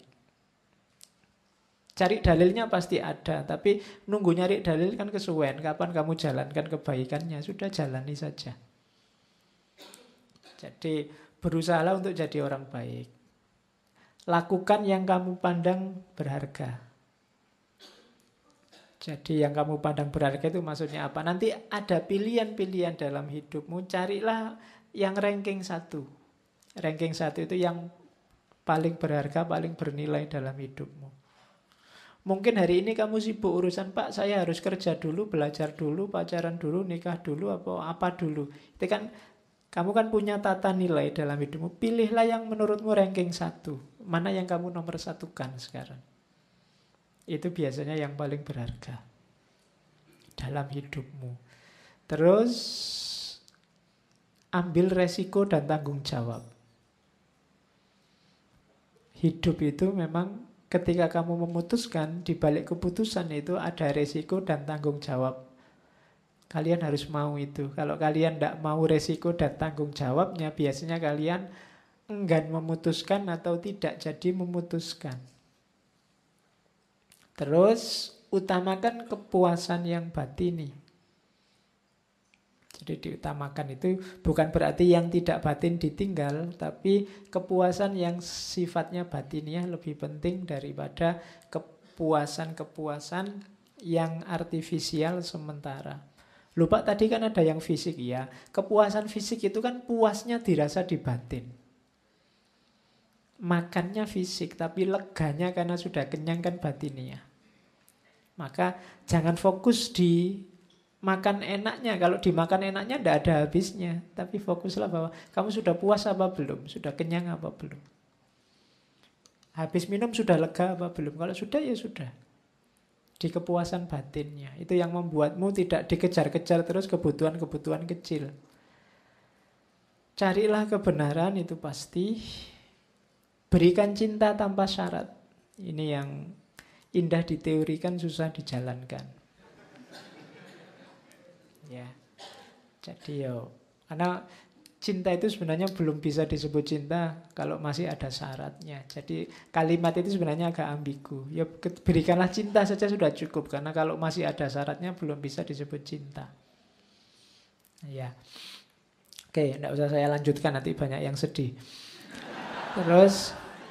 Cari dalilnya pasti ada. Tapi nunggu nyari dalil kan kesuwen. Kapan kamu jalankan kebaikannya, sudah jalani saja. Jadi berusahalah untuk jadi orang baik. Lakukan yang kamu pandang berharga. Jadi yang kamu pandang berharga itu maksudnya apa? Nanti ada pilihan-pilihan dalam hidupmu. Carilah yang ranking 1. Ranking 1 itu yang paling berharga, paling bernilai dalam hidupmu. Mungkin hari ini kamu sibuk urusan, Pak, saya harus kerja dulu, belajar dulu, pacaran dulu, nikah dulu, apa dulu. Itu kan kamu kan punya tata nilai dalam hidupmu. Pilihlah yang menurutmu ranking 1. Mana yang kamu nomor satukan sekarang. Itu biasanya yang paling berharga dalam hidupmu. Terus ambil resiko dan tanggung jawab. Hidup itu memang ketika kamu memutuskan, di balik keputusan itu ada resiko dan tanggung jawab. Kalian harus mau itu. Kalau kalian tidak mau resiko dan tanggung jawabnya, biasanya kalian enggan memutuskan atau tidak jadi memutuskan. Terus utamakan kepuasan yang batini. Jadi diutamakan itu bukan berarti yang tidak batin ditinggal, tapi kepuasan yang sifatnya batiniah lebih penting daripada kepuasan-kepuasan yang artifisial sementara. Lupa tadi kan ada yang fisik ya. Kepuasan fisik itu kan puasnya dirasa di batin. Makannya fisik, tapi leganya karena sudah kenyang kan batinnya. Maka jangan fokus di makan enaknya. Kalau dimakan enaknya tidak ada habisnya. Tapi fokuslah bahwa kamu sudah puas apa belum? Sudah kenyang apa belum? Habis minum sudah lega apa belum? Kalau sudah ya sudah. Di kepuasan batinnya. Itu yang membuatmu tidak dikejar-kejar terus kebutuhan-kebutuhan kecil. Carilah kebenaran itu pasti. Berikan cinta tanpa syarat. Ini yang indah diteorikan, susah dijalankan. Ya. Jadi karena cinta itu sebenarnya belum bisa disebut cinta kalau masih ada syaratnya. Jadi kalimat itu sebenarnya agak ambigu. Ya berikanlah cinta saja sudah cukup. Karena kalau masih ada syaratnya belum bisa disebut cinta. Ya. Oke, tidak usah saya lanjutkan, nanti banyak yang sedih. Terus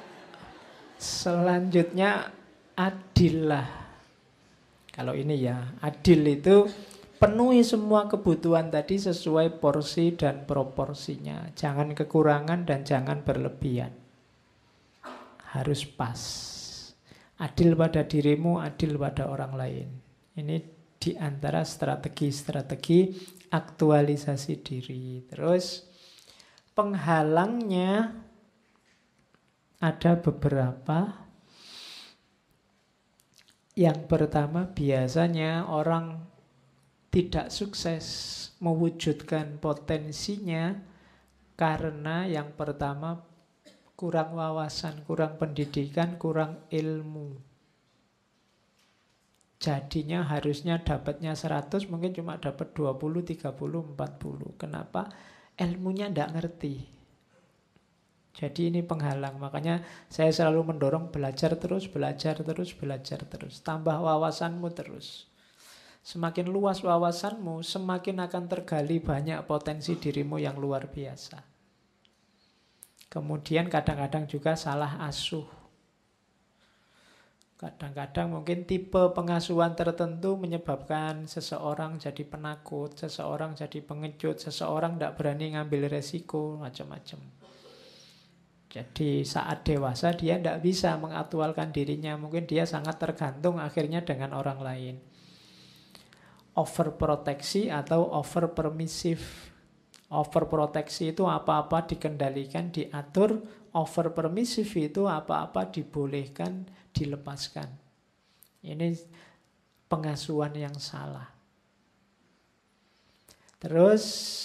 selanjutnya adillah. Kalau ini ya, adil itu penuhi semua kebutuhan tadi sesuai porsi dan proporsinya. Jangan kekurangan dan jangan berlebihan. Harus pas. Adil pada dirimu, adil pada orang lain. Ini di antara strategi-strategi aktualisasi diri. Terus penghalangnya ada beberapa. Yang pertama, biasanya orang tidak sukses mewujudkan potensinya karena yang pertama kurang wawasan, kurang pendidikan, kurang ilmu. Jadinya harusnya dapatnya 100, mungkin cuma dapat 20, 30, 40. Kenapa? Ilmunya tidak ngerti. Jadi ini penghalang. Makanya saya selalu mendorong belajar terus, belajar terus, belajar terus. Tambah wawasanmu terus. Semakin luas wawasanmu, semakin akan tergali banyak potensi dirimu yang luar biasa. Kemudian kadang-kadang juga salah asuh. Kadang-kadang mungkin tipe pengasuhan tertentu menyebabkan seseorang jadi penakut, seseorang jadi pengecut, seseorang tidak berani ngambil resiko, macam-macam. Jadi saat dewasa dia tidak bisa mengaktualkan dirinya. Mungkin dia sangat tergantung akhirnya dengan orang lain. Overproteksi atau overpermisif. Overproteksi itu apa-apa dikendalikan, diatur. Overpermisif itu apa-apa dibolehkan, dilepaskan. Ini pengasuhan yang salah. Terus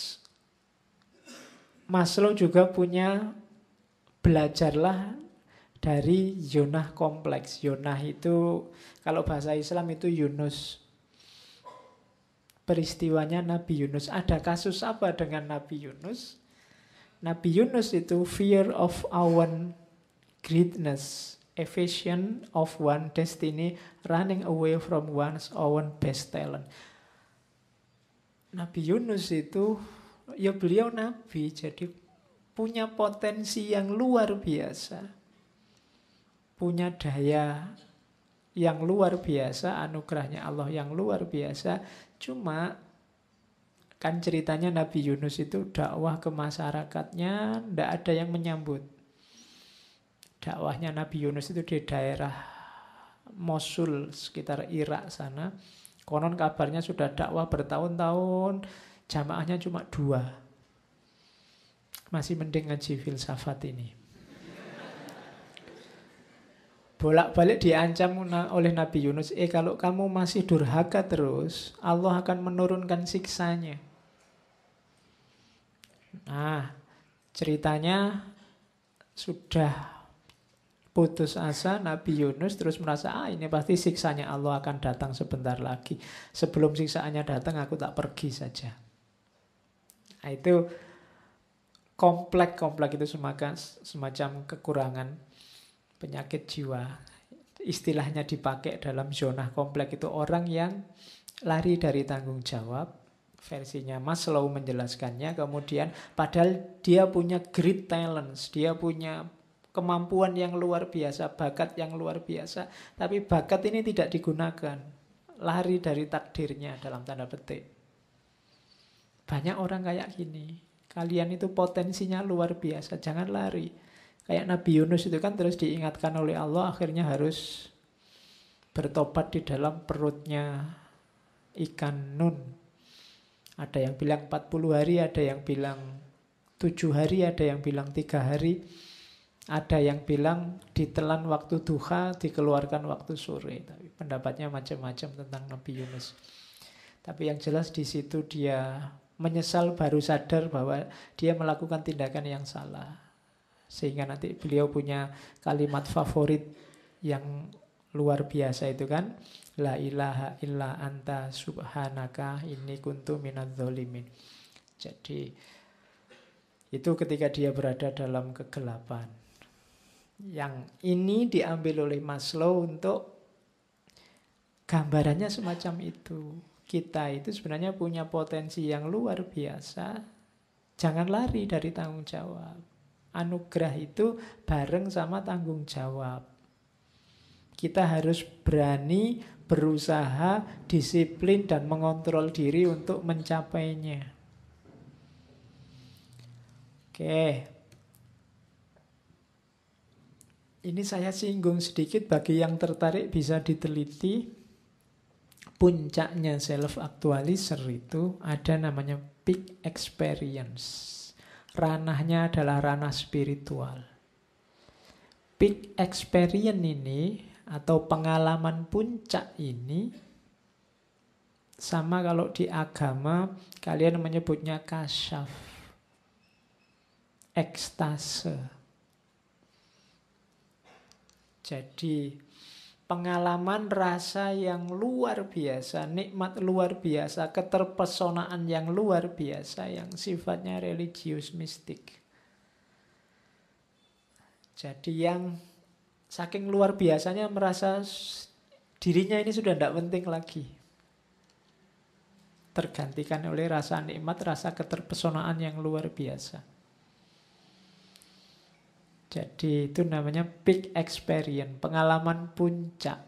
Maslow juga punya belajarlah dari Yonah kompleks. Yonah itu kalau bahasa Islam itu Yunus. Peristiwanya Nabi Yunus. Ada kasus apa dengan Nabi Yunus? Nabi Yunus itu fear of our greatness, evasion of one destiny, running away from one's own best talent. Nabi Yunus itu, ya beliau Nabi, jadi punya potensi yang luar biasa. Punya daya yang luar biasa, anugerahnya Allah yang luar biasa. Cuma kan ceritanya Nabi Yunus itu dakwah ke masyarakatnya, tidak ada yang menyambut. Dakwahnya Nabi Yunus itu di daerah Mosul, sekitar Irak sana. Konon kabarnya sudah dakwah bertahun-tahun, jamaahnya cuma 2. Masih mending ngaji filsafat ini. Bolak-balik diancam oleh Nabi Yunus, kalau kamu masih durhaka terus, Allah akan menurunkan siksanya. Nah, ceritanya sudah putus asa Nabi Yunus, terus merasa, ini pasti siksanya Allah akan datang sebentar lagi. Sebelum siksaannya datang, aku tak pergi saja. Nah, itu komplek itu semacam kekurangan, penyakit jiwa. Istilahnya dipakai dalam zona komplek itu orang yang lari dari tanggung jawab. Versinya Maslow menjelaskannya. Kemudian padahal dia punya great talents, dia punya kemampuan yang luar biasa, bakat yang luar biasa, tapi bakat ini tidak digunakan. Lari dari takdirnya dalam tanda petik. Banyak orang kayak gini. Kalian itu potensinya luar biasa, jangan lari. Kayak Nabi Yunus itu kan terus diingatkan oleh Allah, akhirnya harus bertobat di dalam perutnya ikan nun. Ada yang bilang 40 hari, ada yang bilang 7 hari, ada yang bilang 3 hari, ada yang bilang ditelan waktu duha, dikeluarkan waktu sore. Tapi pendapatnya macam-macam tentang Nabi Yunus. Tapi yang jelas di situ dia menyesal, baru sadar bahwa dia melakukan tindakan yang salah. Sehingga nanti beliau punya kalimat favorit yang luar biasa itu kan, la ilaha illa anta subhanaka inni kuntu minadz dzalimin. Jadi itu ketika dia berada dalam kegelapan. Yang ini diambil oleh Maslow untuk gambarannya semacam itu. Kita itu sebenarnya punya potensi yang luar biasa. Jangan lari dari tanggung jawab. Anugerah itu bareng sama tanggung jawab. Kita harus berani, berusaha, disiplin, dan mengontrol diri untuk mencapainya. Oke. Ini saya singgung sedikit, bagi yang tertarik bisa diteliti. Puncaknya self-actualizer itu ada namanya peak experience. Ranahnya adalah ranah spiritual. Peak experience ini atau pengalaman puncak ini sama kalau di agama kalian menyebutnya kasyaf, ekstase. Jadi pengalaman rasa yang luar biasa, nikmat luar biasa, keterpesonaan yang luar biasa yang sifatnya religius mistik. Jadi yang saking luar biasanya merasa dirinya ini sudah tidak penting lagi. Tergantikan oleh rasa nikmat, rasa keterpesonaan yang luar biasa. Jadi itu namanya peak experience, pengalaman puncak.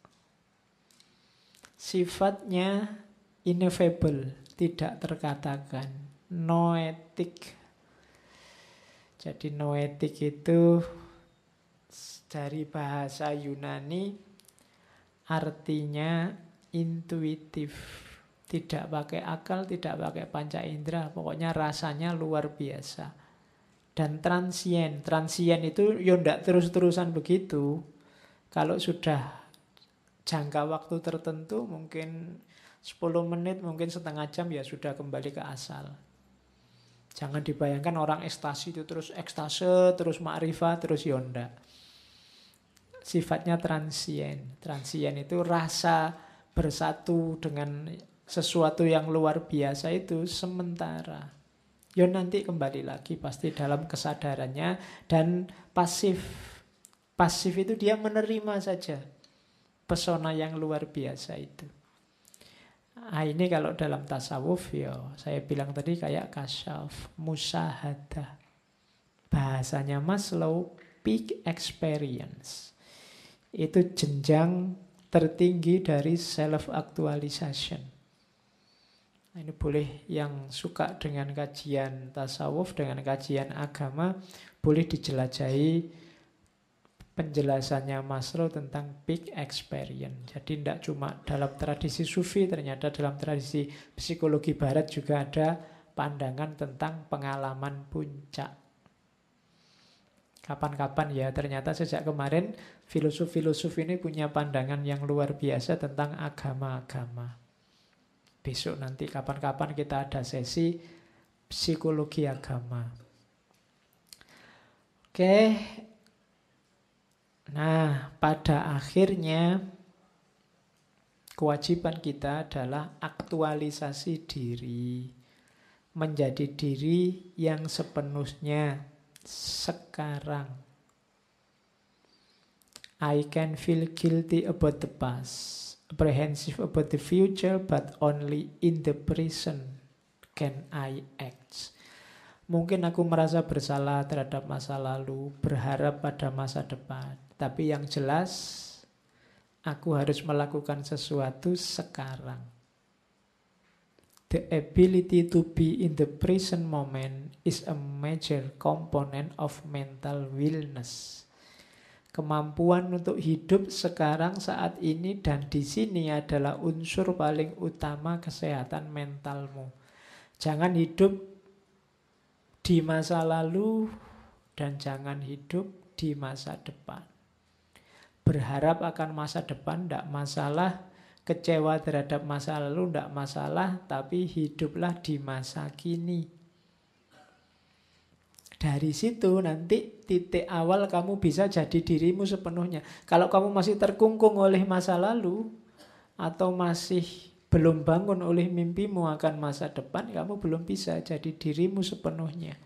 Sifatnya ineffable, tidak terkatakan, noetik. Jadi noetik itu dari bahasa Yunani artinya intuitif. Tidak pakai akal, tidak pakai panca indera, pokoknya rasanya luar biasa. Dan transien. Transien itu ya tidak terus-terusan begitu. Kalau sudah jangka waktu tertentu, mungkin 10 menit, mungkin setengah jam, ya sudah kembali ke asal. Jangan dibayangkan orang ekstasi itu terus ekstase, terus ma'rifah, terus yonda. Sifatnya transien. Transien itu rasa bersatu dengan sesuatu yang luar biasa itu sementara. Ya nanti kembali lagi pasti dalam kesadarannya. Dan pasif. Pasif itu dia menerima saja pesona yang luar biasa itu. Nah, ini kalau dalam tasawuf ya saya bilang tadi kayak kasyaf, musyahadah. Bahasanya Maslow, peak experience. Itu jenjang tertinggi dari self-actualization. Ini boleh yang suka dengan kajian tasawuf, dengan kajian agama, boleh dijelajahi penjelasannya Maslow tentang peak experience. Jadi tidak cuma dalam tradisi sufi, ternyata dalam tradisi psikologi barat juga ada pandangan tentang pengalaman puncak. Kapan-kapan ya, ternyata sejak kemarin filosof-filosof ini punya pandangan yang luar biasa tentang agama-agama. Besok nanti kapan-kapan kita ada sesi psikologi agama. Oke. Nah, pada akhirnya kewajiban kita adalah aktualisasi diri. Menjadi diri yang sepenuhnya sekarang. I can feel guilty about the past. Apprehensive about the future, but only in the present can I act. Mungkin aku merasa bersalah terhadap masa lalu, berharap pada masa depan. Tapi yang jelas, aku harus melakukan sesuatu sekarang. The ability to be in the present moment is a major component of mental wellness. Kemampuan untuk hidup sekarang, saat ini, dan di sini adalah unsur paling utama kesehatan mentalmu. Jangan hidup di masa lalu dan jangan hidup di masa depan. Berharap akan masa depan tidak masalah, kecewa terhadap masa lalu tidak masalah, tapi hiduplah di masa kini. Dari situ nanti titik awal kamu bisa jadi dirimu sepenuhnya. Kalau kamu masih terkungkung oleh masa lalu atau masih belum bangun oleh mimpimu akan masa depan, kamu belum bisa jadi dirimu sepenuhnya.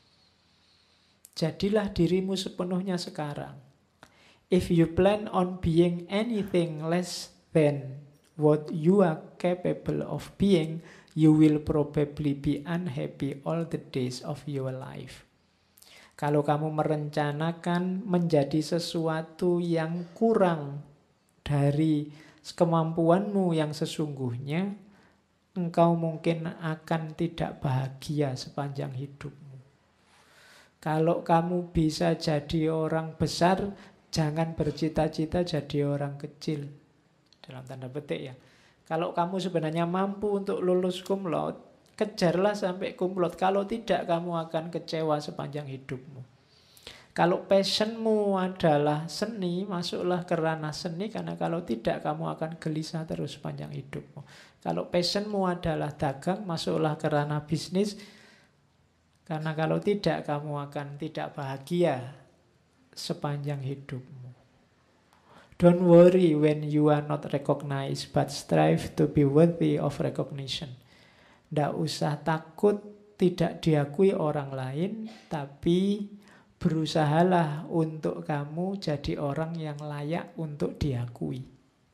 Jadilah dirimu sepenuhnya sekarang. If you plan on being anything less than what you are capable of being, you will probably be unhappy all the days of your life. Kalau kamu merencanakan menjadi sesuatu yang kurang dari kemampuanmu yang sesungguhnya, engkau mungkin akan tidak bahagia sepanjang hidupmu. Kalau kamu bisa jadi orang besar, jangan bercita-cita jadi orang kecil. Dalam tanda petik ya. Kalau kamu sebenarnya mampu untuk lulus cum laude, kejarlah sampai cum laude. Kalau tidak, kamu akan kecewa sepanjang hidupmu. Kalau passionmu adalah seni, masuklah ke ranah seni, karena kalau tidak, kamu akan gelisah terus sepanjang hidupmu. Kalau passionmu adalah dagang, masuklah ke ranah bisnis, karena kalau tidak, kamu akan tidak bahagia sepanjang hidupmu. Don't worry when you are not recognized, but strive to be worthy of recognition. Tidak usah takut tidak diakui orang lain, tapi berusahalah untuk kamu jadi orang yang layak untuk diakui.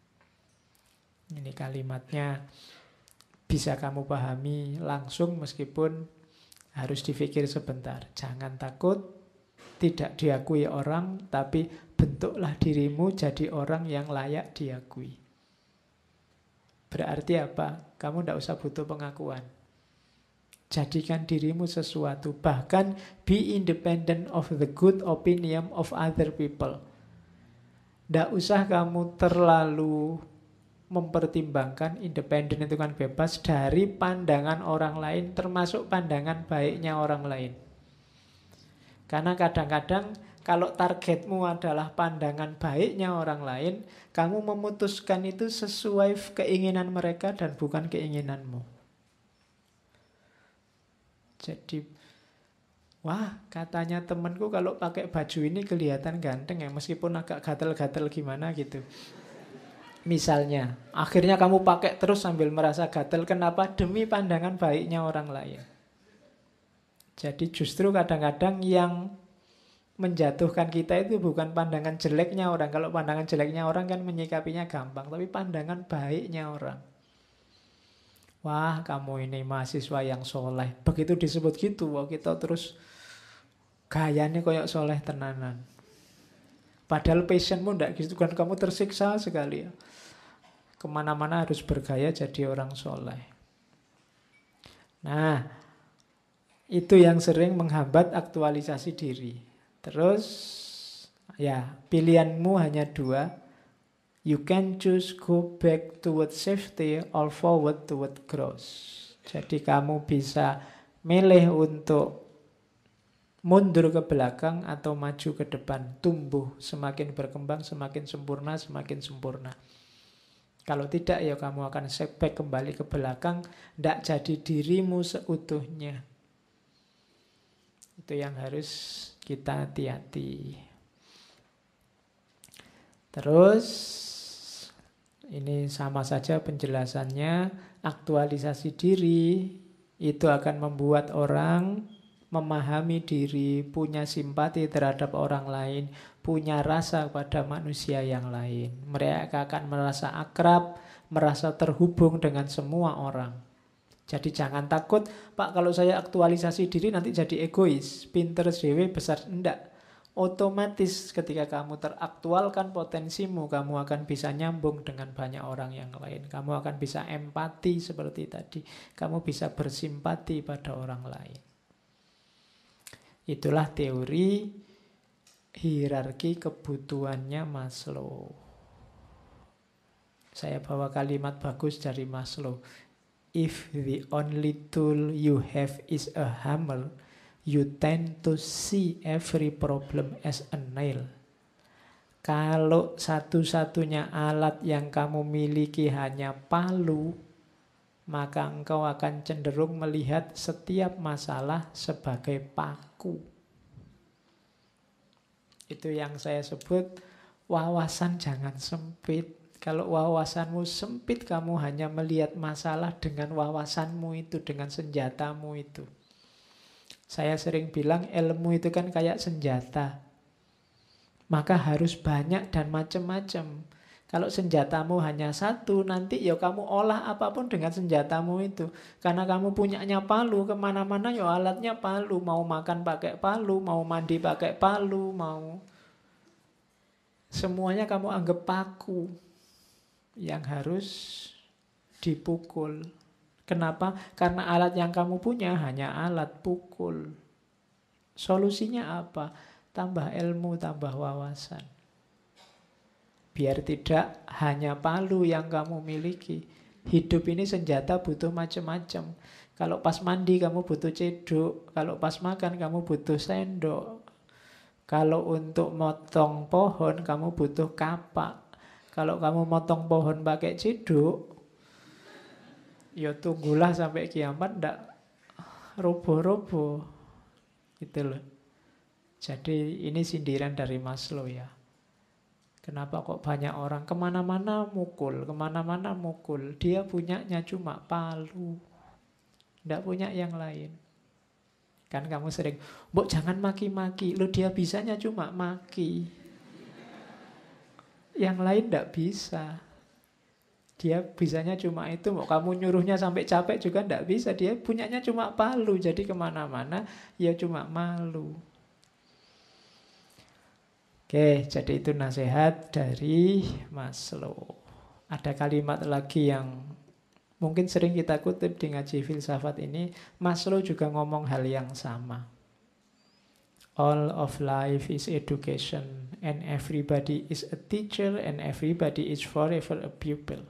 Ini kalimatnya bisa kamu pahami langsung meskipun harus dipikir sebentar. Jangan takut tidak diakui orang, tapi bentuklah dirimu jadi orang yang layak diakui. Berarti apa? Kamu tidak usah butuh pengakuan. Jadikan dirimu sesuatu. Bahkan be independent of the good opinion of other people. Tidak usah kamu terlalu mempertimbangkan. Independen itu kan bebas dari pandangan orang lain, termasuk pandangan baiknya orang lain. Karena kadang-kadang kalau targetmu adalah pandangan baiknya orang lain, kamu memutuskan itu sesuai keinginan mereka dan bukan keinginanmu. Jadi, wah, katanya temanku kalau pakai baju ini kelihatan ganteng ya, meskipun agak gatel-gatel gimana gitu. Misalnya, akhirnya kamu pakai terus sambil merasa gatel. Kenapa? Demi pandangan baiknya orang lain. Jadi justru kadang-kadang yang menjatuhkan kita itu bukan pandangan jeleknya orang. Kalau pandangan jeleknya orang kan menyikapinya gampang, tapi pandangan baiknya orang. Wah, kamu ini mahasiswa yang soleh. Begitu disebut gitu, wah kita terus gayanya kayak soleh tenanan. Padahal passionmu enggak gitu kan, kamu tersiksa sekali ya. Kemana-mana harus bergaya jadi orang soleh. Nah, itu yang sering menghambat aktualisasi diri. Terus, ya, pilihanmu hanya dua. You can choose go back toward safety or forward toward growth. Jadi kamu bisa milih untuk mundur ke belakang atau maju ke depan. Tumbuh, semakin berkembang, semakin sempurna, semakin sempurna. Kalau tidak, ya kamu akan setback kembali ke belakang. Tidak jadi dirimu seutuhnya. Itu yang harus kita hati-hati. Terus ini sama saja penjelasannya. Aktualisasi diri itu akan membuat orang memahami diri, punya simpati terhadap orang lain, punya rasa pada manusia yang lain. Mereka akan merasa akrab, merasa terhubung dengan semua orang. Jadi jangan takut, Pak, kalau saya aktualisasi diri nanti jadi egois, pinter dewe besar. Enggak. Otomatis ketika kamu teraktualkan potensimu, kamu akan bisa nyambung dengan banyak orang yang lain. Kamu akan bisa empati seperti tadi. Kamu bisa bersimpati pada orang lain. Itulah teori hierarki kebutuhannya Maslow. Saya bawa kalimat bagus dari Maslow. If the only tool you have is a hammer, you tend to see every problem as a nail. Kalau satu-satunya alat yang kamu miliki hanya palu, maka engkau akan cenderung melihat setiap masalah sebagai paku. Itu yang saya sebut wawasan jangan sempit. Kalau wawasanmu sempit, kamu hanya melihat masalah dengan wawasanmu itu, dengan senjatamu itu. Saya sering bilang ilmu itu kan kayak senjata. Maka harus banyak dan macam-macam. Kalau senjatamu hanya satu, nanti ya kamu olah apapun dengan senjatamu itu. Karena kamu punyanya palu, kemana-mana ya alatnya palu. Mau makan pakai palu, mau mandi pakai palu, mau... Semuanya kamu anggap paku yang harus dipukul. Kenapa? Karena alat yang kamu punya hanya alat pukul. Solusinya apa? Tambah ilmu, tambah wawasan. Biar tidak hanya palu yang kamu miliki. Hidup ini senjata butuh macam-macam. Kalau pas mandi kamu butuh cedok. Kalau pas makan kamu butuh sendok. Kalau untuk motong pohon kamu butuh kapak. Kalau kamu motong pohon pakai cedok, ya tunggulah sampai kiamat ndak roboh-roboh. Gitu loh. Jadi ini sindiran dari Maslow ya. Kenapa kok banyak orang kemana-mana mukul, kemana-mana mukul. Dia punyanya cuma palu. Tidak punya yang lain. Kan kamu sering, "Mbok jangan maki-maki." Loh dia bisanya cuma maki. Yang lain tidak bisa. Dia bisanya cuma itu. Mau kamu nyuruhnya sampai capek juga tidak bisa. Dia punyanya cuma palu. Jadi kemana-mana ya cuma malu. Oke, jadi itu nasihat dari Maslow. Ada kalimat lagi yang mungkin sering kita kutip di ngaji filsafat ini. Maslow juga ngomong hal yang sama. All of life is education, and everybody is a teacher, and everybody is forever a pupil.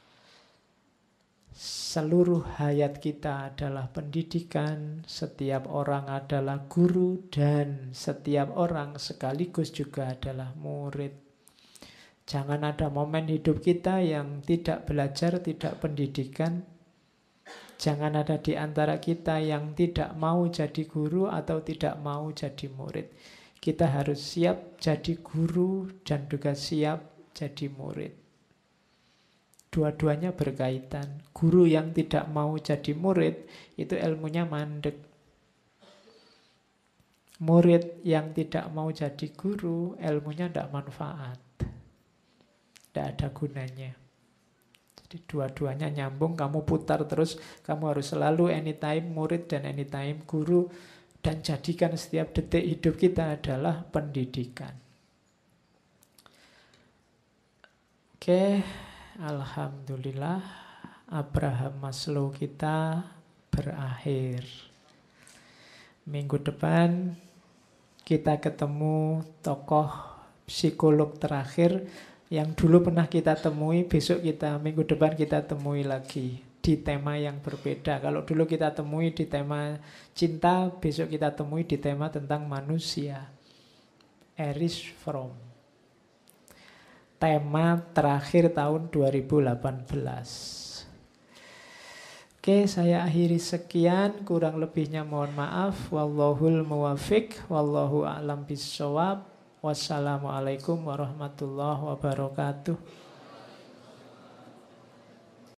Seluruh hayat kita adalah pendidikan, setiap orang adalah guru, dan setiap orang sekaligus juga adalah murid. Jangan ada momen hidup kita yang tidak belajar, tidak pendidikan. Jangan ada di antara kita yang tidak mau jadi guru atau tidak mau jadi murid. Kita harus siap jadi guru dan juga siap jadi murid. Dua-duanya berkaitan. Guru yang tidak mau jadi murid, itu ilmunya mandek. Murid yang tidak mau jadi guru, ilmunya tidak manfaat. Tidak ada gunanya. Jadi dua-duanya nyambung, kamu putar terus. Kamu harus selalu anytime murid dan anytime guru. Dan jadikan setiap detik hidup kita adalah pendidikan. Oke. Alhamdulillah, Abraham Maslow kita berakhir. Minggu depan kita ketemu tokoh psikolog terakhir yang dulu pernah kita temui. Besok minggu depan kita temui lagi di tema yang berbeda. Kalau dulu kita temui di tema cinta, besok kita temui di tema tentang manusia. Erich Fromm. Tema terakhir tahun 2018. Oke, saya akhiri sekian. Kurang lebihnya mohon maaf. Wallahul muwafiq. Wallahu a'lam bissawab. Wassalamualaikum warahmatullahi wabarakatuh.